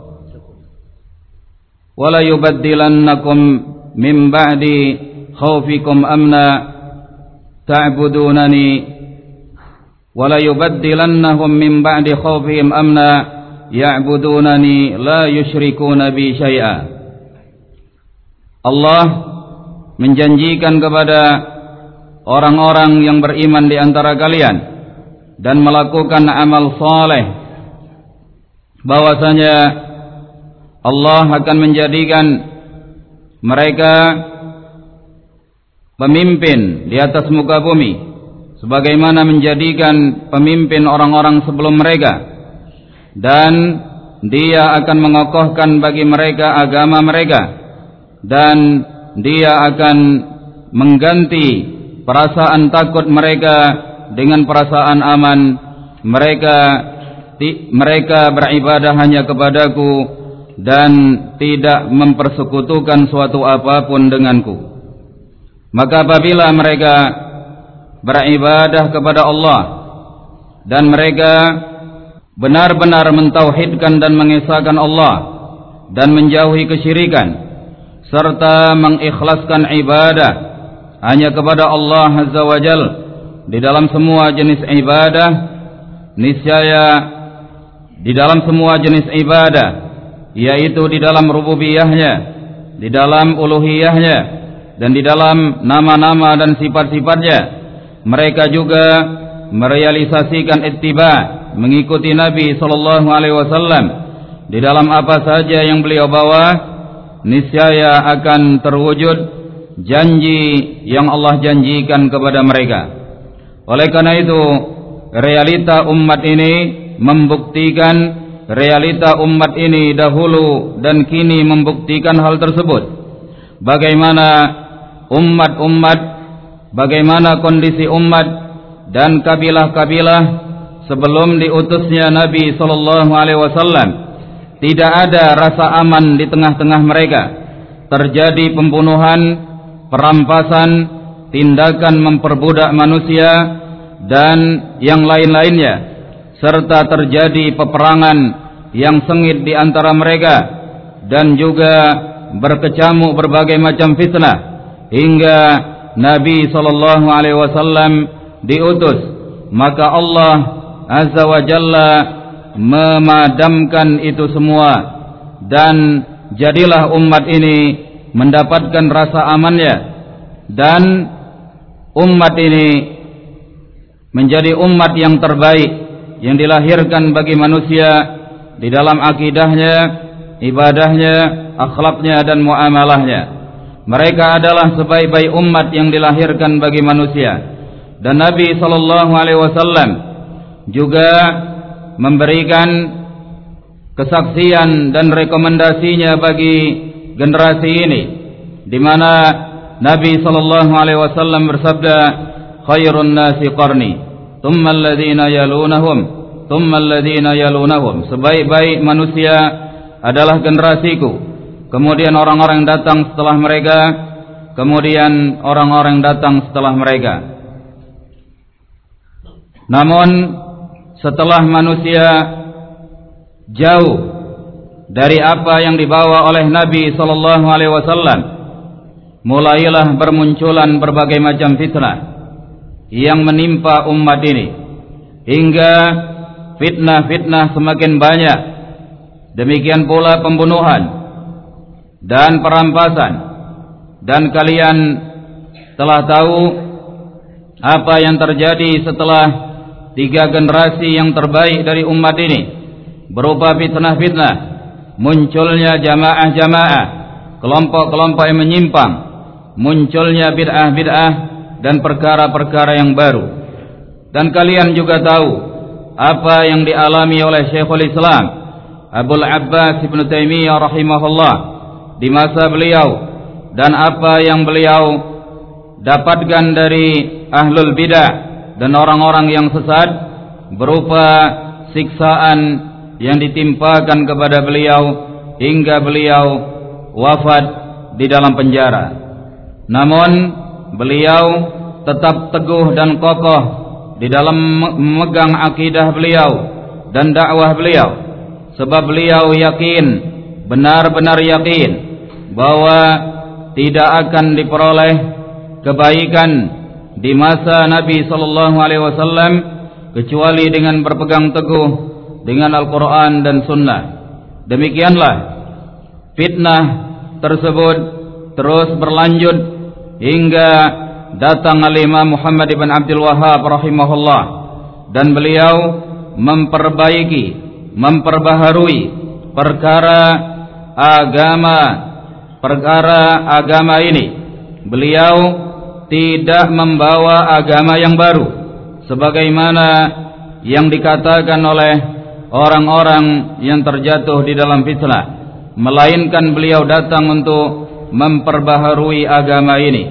wa la yubaddilannakum min ba'di khawfikum amna ta'budunani wa la yubaddilannahum min ba'di khawfihim amna ya'budunani la yusyrikuna bi syai'a. Allah menjanjikan kepada orang-orang yang beriman di antara kalian dan melakukan amal saleh, bahwasanya Allah akan menjadikan mereka pemimpin di atas muka bumi, sebagaimana menjadikan pemimpin orang-orang sebelum mereka, dan Dia akan mengokohkan bagi mereka agama mereka, dan Dia akan mengganti perasaan takut mereka dengan perasaan aman. Mereka beribadah hanya kepadaku dan tidak mempersekutukan suatu apapun denganku. Maka apabila mereka beribadah kepada Allah dan mereka benar-benar mentauhidkan dan mengesahkan Allah, dan menjauhi kesyirikan, serta mengikhlaskan ibadah hanya kepada Allah Azza wa Jal di dalam semua jenis ibadah. Niscaya di dalam semua jenis ibadah, yaitu di dalam rububiyahnya, di dalam uluhiyahnya, dan di dalam nama-nama dan sifat-sifatnya, mereka juga merealisasikan ittiba, mengikuti Nabi sallallahu alaihi wasallam di dalam apa saja yang beliau bawa. Niscaya akan terwujud janji yang Allah janjikan kepada mereka. Oleh karena itu, realita umat ini membuktikan, realita umat ini dahulu dan kini membuktikan hal tersebut. Bagaimana umat-umat, bagaimana kondisi umat dan kabilah-kabilah sebelum diutusnya Nabi sallallahu alaihi wasallam, tidak ada rasa aman di tengah-tengah mereka. Terjadi pembunuhan, perampasan, tindakan memperbudak manusia dan yang lain-lainnya, serta terjadi peperangan yang sengit di antara mereka, dan juga berkecamuk berbagai macam fitnah hingga Nabi sallallahu alaihi wasallam diutus. Maka Allah Azza wa Jalla memadamkan itu semua, dan jadilah umat ini mendapatkan rasa amannya, dan umat ini menjadi umat yang terbaik yang dilahirkan bagi manusia di dalam akidahnya, ibadahnya, akhlaknya dan muamalahnya. Mereka adalah sebaik-baik umat yang dilahirkan bagi manusia. Dan Nabi sallallahu alaihi wasallam juga memberikan kesaksian dan rekomendasinya bagi generasi ini, di mana Nabi sallallahu alaihi wasallam bersabda, khairun nasi qarni, thumma alladhina yalunahum, thumma alladhina yalunahum. Sebaik-baik manusia adalah generasiku, kemudian orang-orang yang datang setelah mereka, kemudian orang-orang yang datang setelah mereka. Namun setelah manusia jauh dari apa yang dibawa oleh Nabi sallallahu alaihi wasallam, mulailah bermunculan berbagai macam fitnah yang menimpa umat ini, hingga fitnah-fitnah semakin banyak. Demikian pula pembunuhan dan perampasan. Dan kalian telah tahu apa yang terjadi setelah 3 generasi yang terbaik dari umat ini, berupa fitnah-fitnah, munculnya jamaah-jamaah, kelompok-kelompok yang menyimpang, munculnya bid'ah-bid'ah dan perkara-perkara yang baru. Dan kalian juga tahu apa yang dialami oleh Syekhul Islam Abul Abbas Ibn Taimiyah rahimahullah di masa beliau, dan apa yang beliau dapatkan dari ahlul bidah dan orang-orang yang sesat, berupa siksaan yang ditimpakan kepada beliau hingga beliau wafat di dalam penjara. Namun beliau tetap teguh dan kokoh di dalam memegang akidah beliau dan dakwah beliau, sebab beliau yakin, benar-benar yakin bahwa tidak akan diperoleh kebaikan di masa Nabi sallallahu alaihi wasallam kecuali dengan berpegang teguh dengan Al-Qur'an dan Sunnah. Demikianlah fitnah tersebut terus berlanjut hingga datang Al-Imam Muhammad ibn Abdul Wahhab rahimahullah, dan beliau memperbaiki, memperbaharui perkara agama ini. Beliau tidak membawa agama yang baru sebagaimana yang dikatakan oleh orang-orang yang terjatuh di dalam fitnah, melainkan beliau datang untuk memperbaharui agama ini.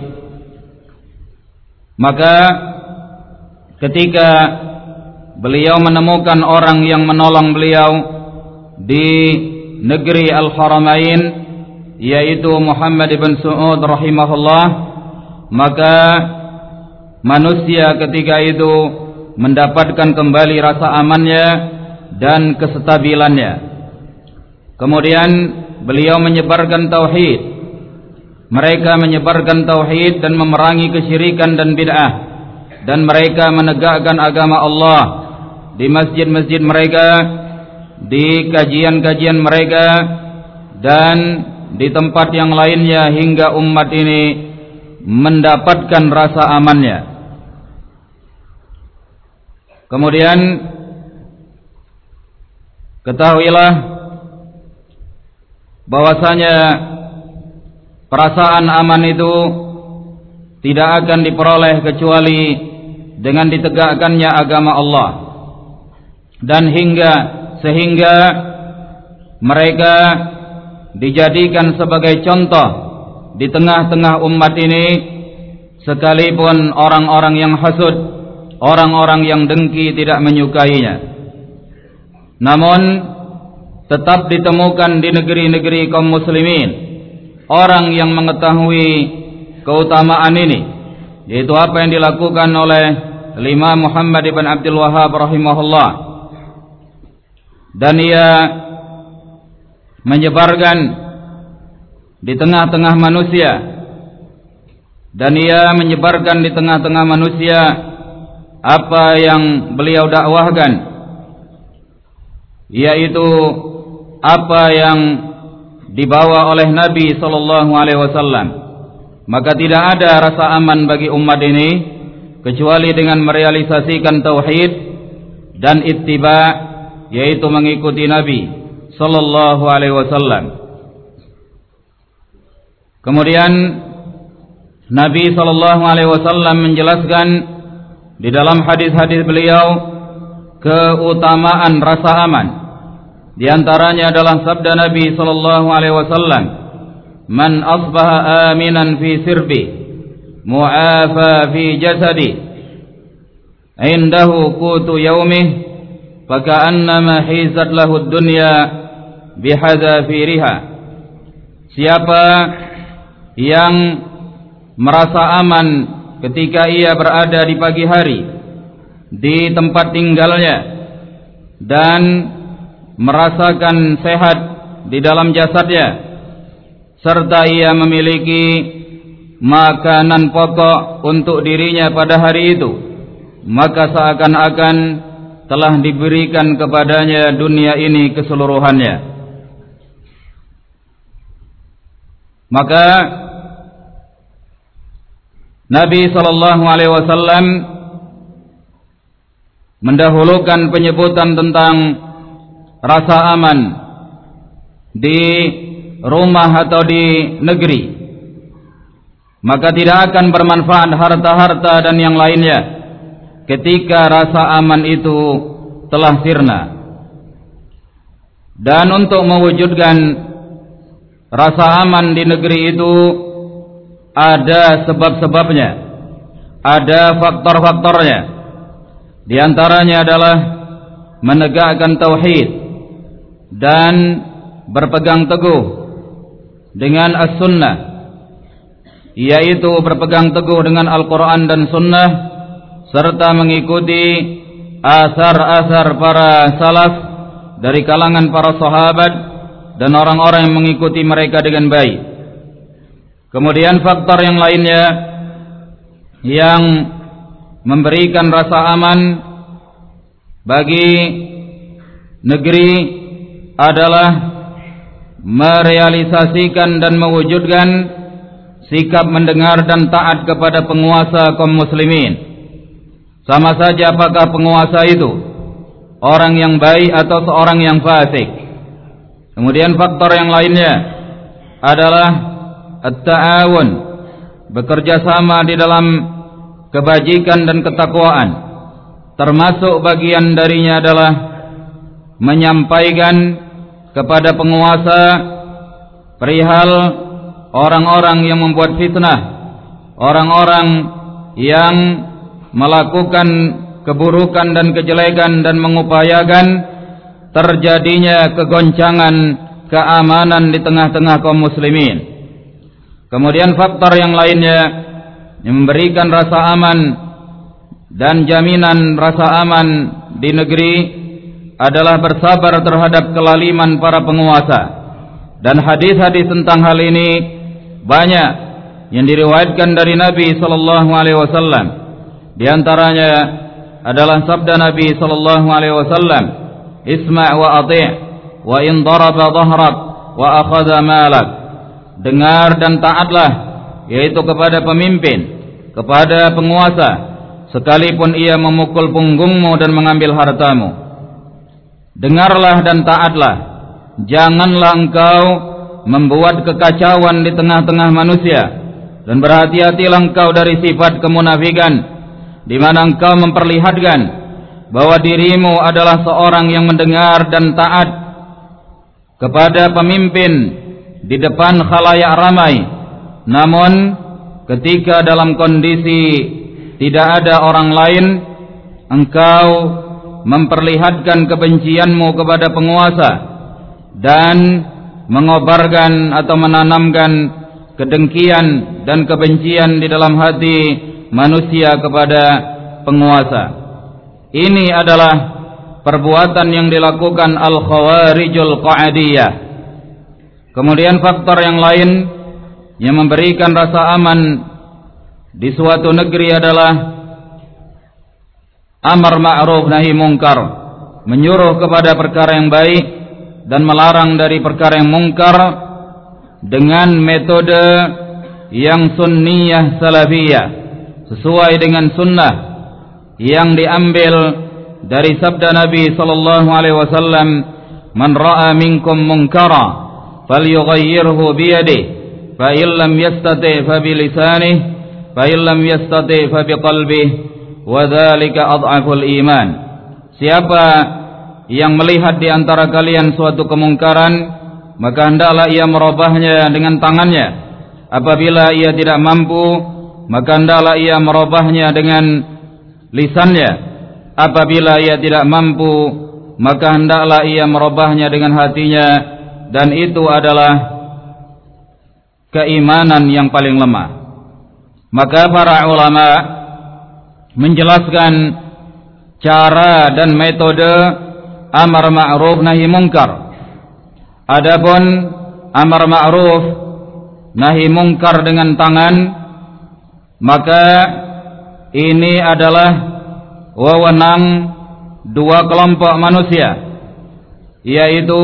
Maka ketika beliau menemukan orang yang menolong beliau di negeri Al-Haramain, yaitu Muhammad ibn Saud rahimahullah, maka manusia ketika itu mendapatkan kembali rasa amannya dan kestabilannya. Kemudian beliau menyebarkan tauhid. Mereka menyebarkan tauhid dan memerangi kesyirikan dan bid'ah, dan mereka menegakkan agama Allah di masjid-masjid mereka, di kajian-kajian mereka, dan di tempat yang lainnya hingga umat ini mendapatkan rasa amannya. Kemudian ketahuilah bahwasanya perasaan aman itu tidak akan diperoleh kecuali dengan ditegakkannya agama Allah, dan sehingga mereka dijadikan sebagai contoh di tengah-tengah umat ini, sekalipun orang-orang yang hasud, orang-orang yang dengki tidak menyukainya. Namun tetap ditemukan di negeri-negeri kaum muslimin orang yang mengetahui keutamaan ini, yaitu apa yang dilakukan oleh Imam Muhammad ibn Abdul Wahhab rahimahullah, dan ia menyebarkan di tengah-tengah manusia, apa yang beliau dakwahkan, yaitu apa yang dibawa oleh Nabi sallallahu alaihi wasallam. Maka tidak ada rasa aman bagi umat ini kecuali dengan merealisasikan tauhid dan ittiba, yaitu mengikuti Nabi sallallahu alaihi wasallam. Kemudian Nabi sallallahu alaihi wasallam menjelaskan di dalam hadis-hadis beliau keutamaan rasa aman. Di antaranya adalah sabda Nabi sallallahu alaihi wasallam, "Man asbaha aminan fi sirbi, mu'afa fi jasadi, indahu qutu yaumih, faka'annama hizat lahu dunya bihadzafiriha." Siapa yang merasa aman ketika ia berada di pagi hari di tempat tinggalnya dan merasakan sehat di dalam jasadnya, serta ia memiliki makanan pokok untuk dirinya pada hari itu, maka seakan-akan telah diberikan kepadanya dunia ini keseluruhannya. Maka Nabi sallallahu alaihi wasallam mendahulukan penyebutan tentang rasa aman di rumah atau di negeri, maka tidak akan bermanfaat harta-harta dan yang lainnya ketika rasa aman itu telah sirna. Dan untuk mewujudkan rasa aman di negeri itu ada sebab-sebabnya, ada faktor-faktornya. Di antaranya adalah menegakkan tauhid dan berpegang teguh dengan as-sunnah, yaitu berpegang teguh dengan Al-Quran dan sunnah, serta mengikuti asar-asar para salaf dari kalangan para sahabat dan orang-orang yang mengikuti mereka dengan baik. Kemudian faktor yang lainnya yang memberikan rasa aman bagi negeri adalah merealisasikan dan mewujudkan sikap mendengar dan taat kepada penguasa kaum muslimin, sama saja apakah penguasa itu orang yang baik atau seorang yang fasik. Kemudian faktor yang lainnya adalah at-ta'awun, bekerja sama di dalam kebajikan dan ketakwaan, termasuk bagian darinya adalah menyampaikan kepada penguasa perihal orang-orang yang membuat fitnah, orang-orang yang melakukan keburukan dan kejelekan dan mengupayakan terjadinya kegoncangan keamanan di tengah-tengah kaum muslimin. Kemudian faktor yang lainnya yang memberikan rasa aman dan jaminan rasa aman di negeri adalah bersabar terhadap kelaliman para penguasa Dan hadis-hadis tentang hal ini banyak yang diriwayatkan dari Nabi sallallahu alaihi wasallam. Di antaranya adalah sabda Nabi sallallahu alaihi wasallam, "Isma' wa ati' wa in daraba dhahrak wa akhadha malak." Dengar dan taatlah, yaitu kepada pemimpin, kepada penguasa, sekalipun ia memukul punggungmu dan mengambil hartamu. Dengarlah dan taatlah, janganlah engkau membuat kekacauan di tengah-tengah manusia, dan berhati-hatilah engkau dari sifat kemunafikan, di mana engkau memperlihatkan bahwa dirimu adalah seorang yang mendengar dan taat kepada pemimpin di depan khalayak ramai, namun ketika dalam kondisi tidak ada orang lain, engkau memperlihatkan kebencianmu kepada penguasa dan mengobarkan atau menanamkan kedengkian dan kebencian di dalam hati manusia kepada penguasa. Ini adalah perbuatan yang dilakukan al-khawarijul qa'adiyah. Kemudian faktor yang lain yang memberikan rasa aman di suatu negeri adalah amar ma'ruf nahi mungkar, menyuruh kepada perkara yang baik dan melarang dari perkara yang mungkar dengan metode yang sunniyah salafiyah, sesuai dengan sunnah yang diambil dari sabda Nabi sallallahu alaihi wasallam, "Man ra'a minkum munkara falyughayyirhu bi yadihi, fa in lam yastati' fa bi lisanihi, fa in lam yastati' fa bi qalbihi, wa dzalika adhaful iman." Siapa yang melihat di antara kalian suatu kemungkaran, maka hendaklah ia merubahnya dengan tangannya. Apabila ia tidak mampu, maka hendaklah ia merubahnya dengan lisannya. Apabila ia tidak mampu, maka hendaklah ia merubahnya dengan hatinya, dan itu adalah keimanan yang paling lemah. Maka para ulama menjelaskan cara dan metode amar ma'ruf nahi mungkar. Adapun amar ma'ruf nahi mungkar dengan tangan, maka ini adalah wewenang dua kelompok manusia, yaitu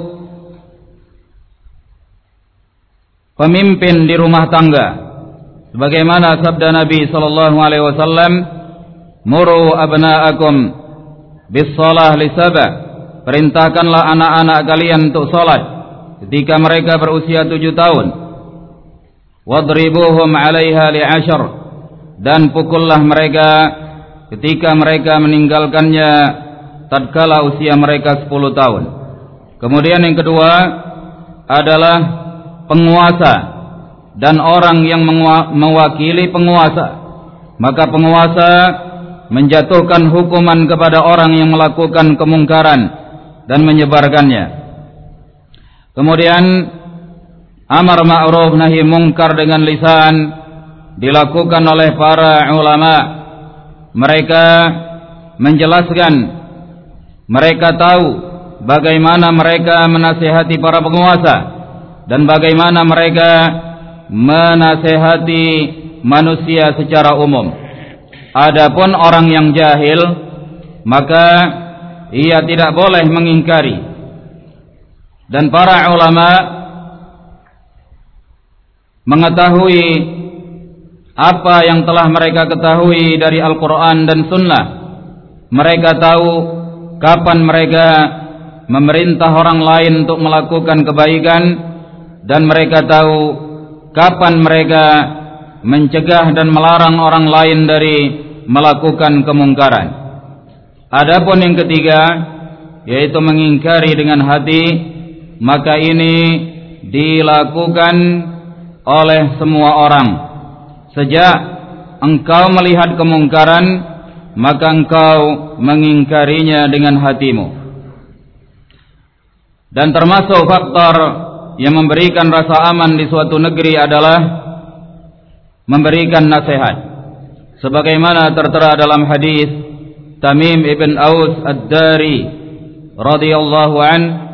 pemimpin di rumah tangga, sebagaimana sabda Nabi sallallahu alaihi wasallam, "Muru abna'akum bis-shalah li sab'a." Perintahkanlah anak-anak kalian untuk salat ketika mereka berusia 7 tahun. "Wadribuhum 'alaiha li 'ashr." Dan pukullah mereka ketika mereka meninggalkannya tatkala usia mereka 10 tahun. Kemudian yang kedua adalah penguasa dan orang yang mewakili penguasa. Maka penguasa menjatuhkan hukuman kepada orang yang melakukan kemungkaran dan menyebarkannya. Kemudian amar ma'ruf nahi mungkar dengan lisan dilakukan oleh para ulama. Mereka menjelaskan, mereka tahu bagaimana mereka menasihati para penguasa dan bagaimana mereka menasihati manusia secara umum. Adapun orang yang jahil, maka ia tidak boleh mengingkari. Dan para ulama mengetahui apa yang telah mereka ketahui dari Al-Quran dan Sunnah. Mereka tahu kapan mereka memerintah orang lain untuk melakukan kebaikan, dan mereka tahu kapan mereka mencegah dan melarang orang lain dari melakukan kemungkaran. Adapun yang ketiga, yaitu mengingkari dengan hati, maka ini dilakukan oleh semua orang. Sejak engkau melihat kemungkaran, maka engkau mengingkarinya dengan hatimu. Dan termasuk faktor yang memberikan rasa aman di suatu negeri adalah memberikan nasihat. Sebagaimana tertera dalam hadis Tamim ibn Aus ad-Dari radhiyallahu an,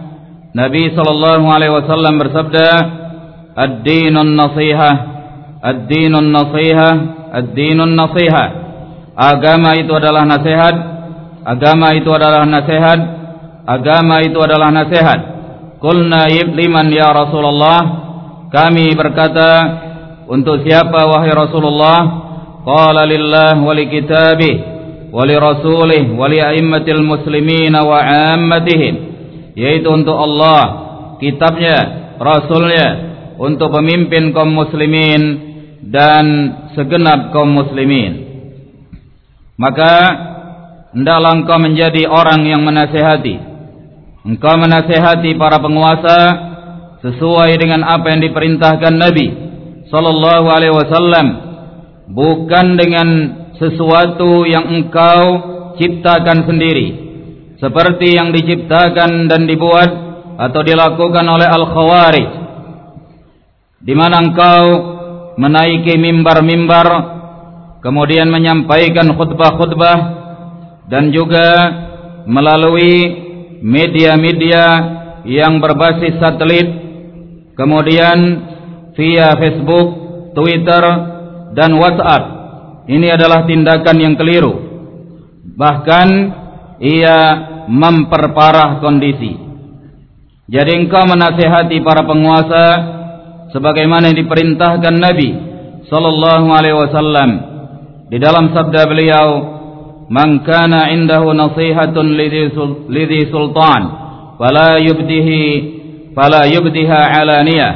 Nabi sallallahu alaihi wasallam bersabda, "Ad-dinun nasihah, ad-dinun nasihah, ad-dinun nasihah." Agama itu adalah nasihat, agama itu adalah nasihat, agama itu adalah nasihat. Qulna liman ya Rasulullah? Kami berkata, untuk siapa wahai Rasulullah? Qala lillah wa li kitabih wa li rasulih wa li a'immatil muslimin wa 'ammatihim. Yaitu untuk Allah, kitabnya, rasulnya, untuk pemimpin kaum muslimin dan segenap kaum muslimin. Maka hendaklah engkau menjadi orang yang menasihati. Engkau menasihati para penguasa sesuai dengan apa yang diperintahkan Nabi sallallahu alaihi wasallam, bukan dengan sesuatu yang engkau ciptakan sendiri, seperti yang diciptakan dan dibuat atau dilakukan oleh al-khawarij, di mana engkau menaiki mimbar-mimbar, kemudian menyampaikan khutbah-khutbah, dan juga melalui media-media yang berbasis satelit, kemudian via Facebook, Twitter, dan WhatsApp. Ini adalah tindakan yang keliru. Bahkan ia memperparah kondisi. Jadi engkau menasihati para penguasa sebagaimana yang diperintahkan Nabi sallallahu alaihi wasallam di dalam sabda beliau, "Man kana indahu nasihatun lidhi sultan fala yubdiha alaniyah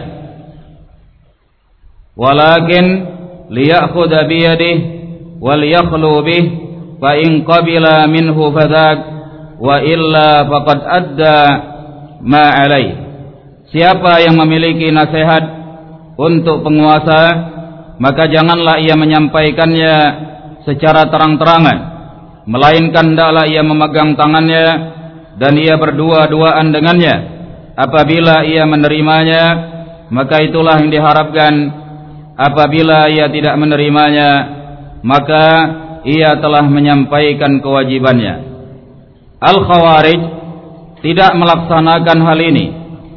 walakin liya'khudha biyadihi wal yakhlu bih fa in qabila minhu fadhak wa illa faqad adda ma alaih." Siapa yang memiliki nasihat untuk penguasa, maka janganlah ia menyampaikannya secara terang-terangan, melainkan hendaklah ia memegang tangannya dan ia berdua-duaan dengannya. Apabila ia menerimanya, maka itulah yang diharapkan. Apabila ia tidak menerimanya, maka ia telah menyampaikan kewajibannya. Al-Khawarij tidak melaksanakan hal ini,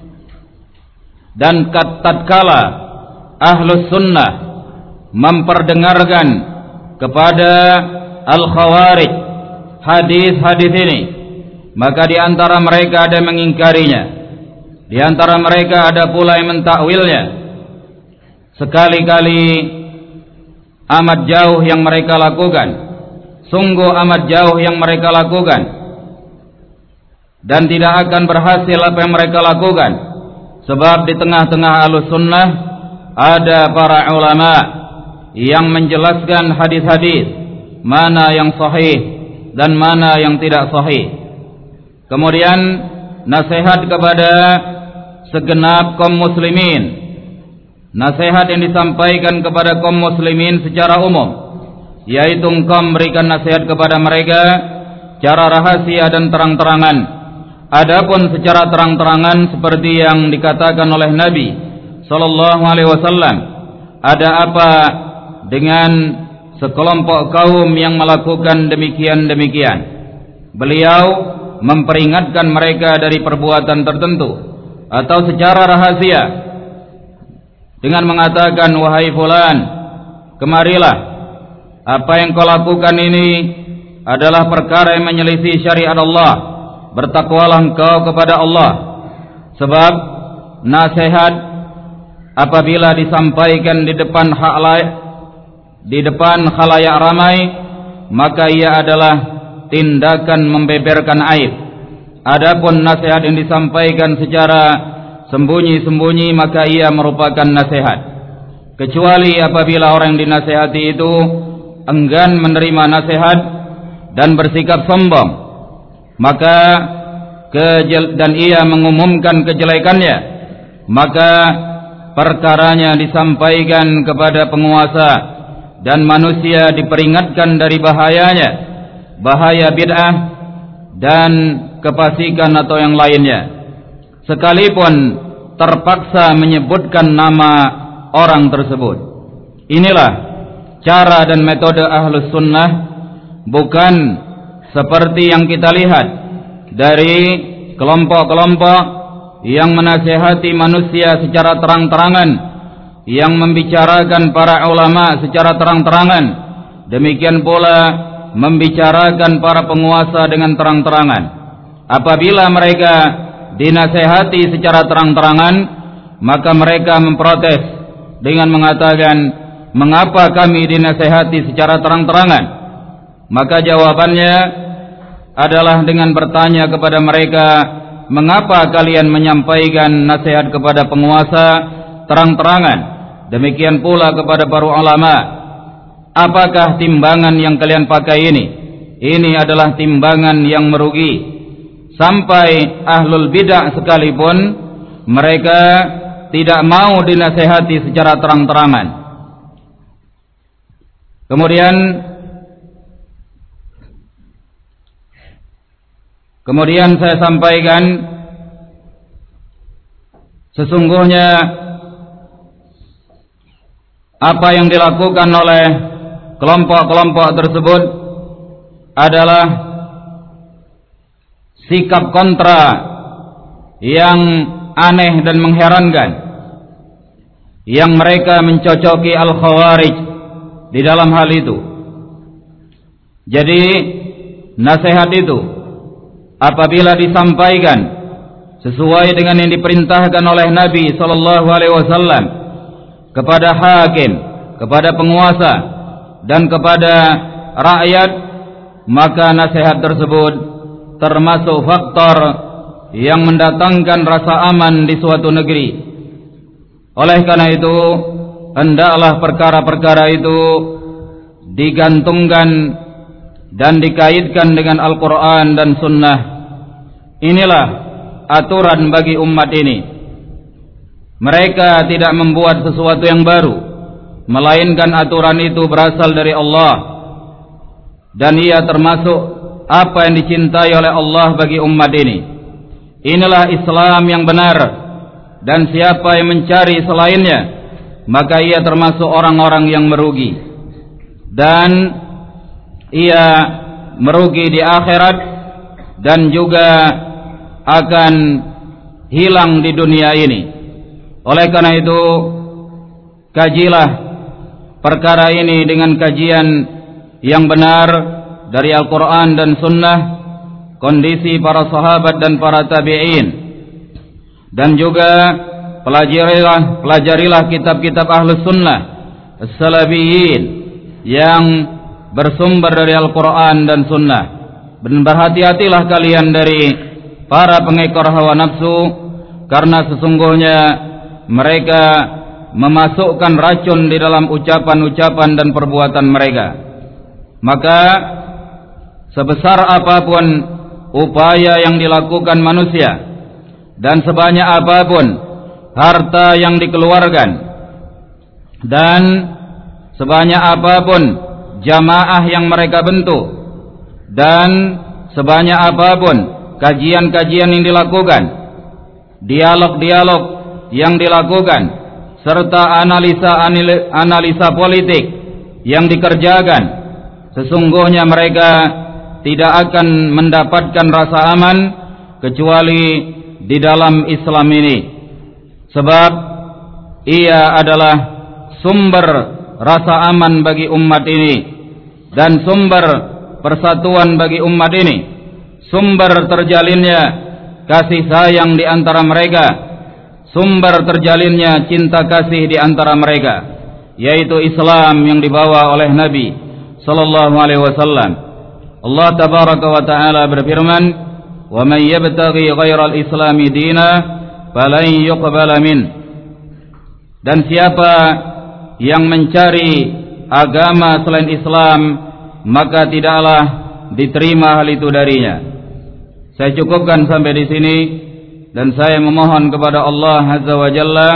dan tatkala Ahlus Sunnah memperdengarkan kepada Al-Khawarij hadis-hadis ini, maka di antara mereka ada yang mengingkarinya, di antara mereka ada pula yang mentakwilnya. Sekali-kali amat jauh yang mereka lakukan, sungguh amat jauh yang mereka lakukan, dan tidak akan berhasil apa yang mereka lakukan. Sebab di tengah-tengah Ahlus Sunnah ada para ulama yang menjelaskan hadis-hadis mana yang sahih dan mana yang tidak sahih. Kemudian nasihat kepada segenap kaum muslimin, nasihat yang disampaikan kepada kaum muslimin secara umum, yaitu engkau memberikan nasihat kepada mereka secara rahasia dan terang-terangan. Adapun secara terang-terangan seperti yang dikatakan oleh Nabi sallallahu alaihi wasallam, ada apa dengan sekelompok kaum yang melakukan demikian-demikian? Beliau memperingatkan mereka dari perbuatan tertentu atau secara rahasia dengan mengatakan, "Wahai fulan, kemarilah. Apa yang kau lakukan ini adalah perkara yang menyelisih syariat Allah. Bertakwalah engkau kepada Allah." Sebab nasihat apabila disampaikan di depan khalayak ramai, maka ia adalah tindakan membeberkan aib. Adapun nasihat yang disampaikan secara sembunyi-sembunyi, maka ia merupakan nasihat. Kecuali apabila orang yang dinasihati itu enggan menerima nasihat dan bersikap sombong, maka dan ia mengumumkan kejelekannya, maka perkaranya disampaikan kepada penguasa dan manusia diperingatkan dari bahayanya, bahaya bid'ah dan kefasikan atau yang lainnya, sekalipun terpaksa menyebutkan nama orang tersebut. Inilah cara dan metode Ahlus Sunnah, bukan seperti yang kita lihat dari kelompok-kelompok yang menasihati manusia secara terang-terangan, yang membicarakan para ulama secara terang-terangan, demikian pula membicarakan para penguasa dengan terang-terangan. Apabila mereka dinasihati secara terang-terangan, maka mereka memprotes dengan mengatakan, mengapa kami dinasihati secara terang-terangan? Maka jawabannya adalah dengan bertanya kepada mereka, mengapa kalian menyampaikan nasihat kepada penguasa terang-terangan? Demikian pula kepada para ulama, apakah timbangan yang kalian pakai ini? Ini adalah timbangan yang merugi. Sampai ahlul bid'ah sekalipun mereka tidak mau dinasihati secara terang-terangan. Kemudian saya sampaikan, sesungguhnya apa yang dilakukan oleh kelompok-kelompok tersebut adalah sikap kontra yang aneh dan mengherankan, yang mereka mencocoki al-khawarij di dalam hal itu. Jadi nasihat itu apabila disampaikan sesuai dengan yang diperintahkan oleh Nabi SAW kepada hakim, kepada penguasa dan kepada rakyat, maka nasihat tersebut termasuk faktor yang mendatangkan rasa aman di suatu negeri. Oleh karena itu, hendaklah perkara-perkara itu digantungkan dan dikaitkan dengan Al-Quran dan Sunnah. Inilah aturan bagi umat ini. Mereka tidak membuat sesuatu yang baru, melainkan aturan itu berasal dari Allah, dan ia termasuk apa yang dicintai oleh Allah bagi umat ini. Inilah Islam yang benar, dan siapa yang mencari selainnya, maka ia termasuk orang-orang yang merugi, dan ia merugi di akhirat dan juga akan hilang di dunia ini. Oleh karena itu, kajilah perkara ini dengan kajian yang benar dari Al-Quran dan Sunnah, kondisi para sahabat dan para tabi'in, dan juga pelajarilah kitab-kitab Ahlus Sunnah As-Salafiyin yang bersumber dari Al-Quran dan Sunnah. Dan berhati-hatilah kalian dari para pengekor hawa nafsu, karena sesungguhnya mereka memasukkan racun di dalam ucapan-ucapan dan perbuatan mereka. Maka sebesar apapun upaya yang dilakukan manusia, dan sebanyak apapun harta yang dikeluarkan, dan sebanyak apapun jamaah yang mereka bentuk, dan sebanyak apapun kajian-kajian yang dilakukan, dialog-dialog yang dilakukan, serta analisa politik yang dikerjakan, sesungguhnya mereka tidak akan mendapatkan rasa aman kecuali di dalam Islam ini. Sebab ia adalah sumber rasa aman bagi umat ini, dan sumber persatuan bagi umat ini, sumber terjalinnya kasih sayang di antara mereka, sumber terjalinnya cinta kasih di antara mereka, yaitu Islam yang dibawa oleh Nabi sallallahu alaihi wasallam. Allah tabaraka wa taala berfirman, "Wa man yabtaghi ghairal islami dina falan yuqbala min." Dan siapa yang mencari agama selain Islam, maka tidaklah diterima hal itu darinya. Saya cukupkan sampai di sini, dan saya memohon kepada Allah Azza wa Jalla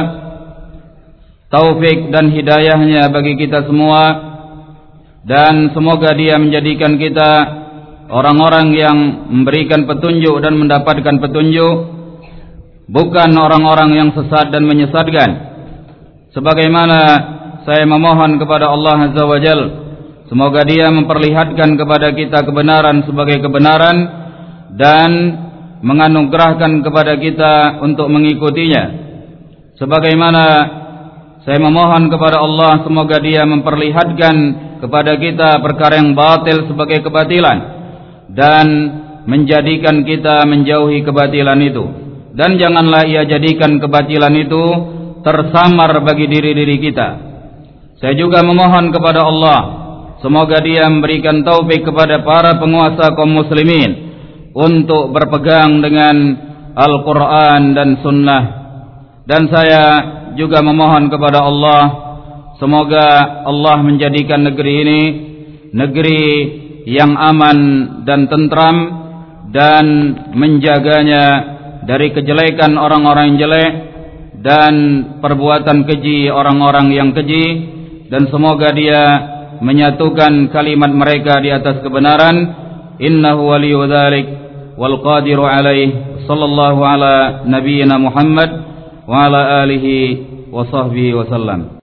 taufik dan hidayahnya bagi kita semua, dan semoga Dia menjadikan kita orang-orang yang memberikan petunjuk dan mendapatkan petunjuk, bukan orang-orang yang sesat dan menyesatkan. Sebagaimana saya memohon kepada Allah Azza wa Jalla, semoga Dia memperlihatkan kepada kita kebenaran sebagai kebenaran, dan menganugerahkan kepada kita untuk mengikutinya. Sebagaimana saya memohon kepada Allah semoga Dia memperlihatkan kepada kita perkara yang batil sebagai kebatilan dan menjadikan kita menjauhi kebatilan itu. Dan janganlah Ia jadikan kebatilan itu tersamar bagi diri-diri kita. Saya juga memohon kepada Allah semoga Dia memberikan taufik kepada para penguasa kaum muslimin untuk berpegang dengan Al-Quran dan Sunnah. Dan saya juga memohon kepada Allah semoga Allah menjadikan negeri ini negeri yang aman dan tentram, dan menjaganya dari kejelekan orang-orang yang jelek dan perbuatan keji orang-orang yang keji, dan semoga Dia menyatukan kalimat mereka di atas kebenaran. Innahu waliyyu dzalik wal qadiru alaih. Sallallahu ala nabiyyina Muhammad wa ala alihi wa sahbihi wasallam.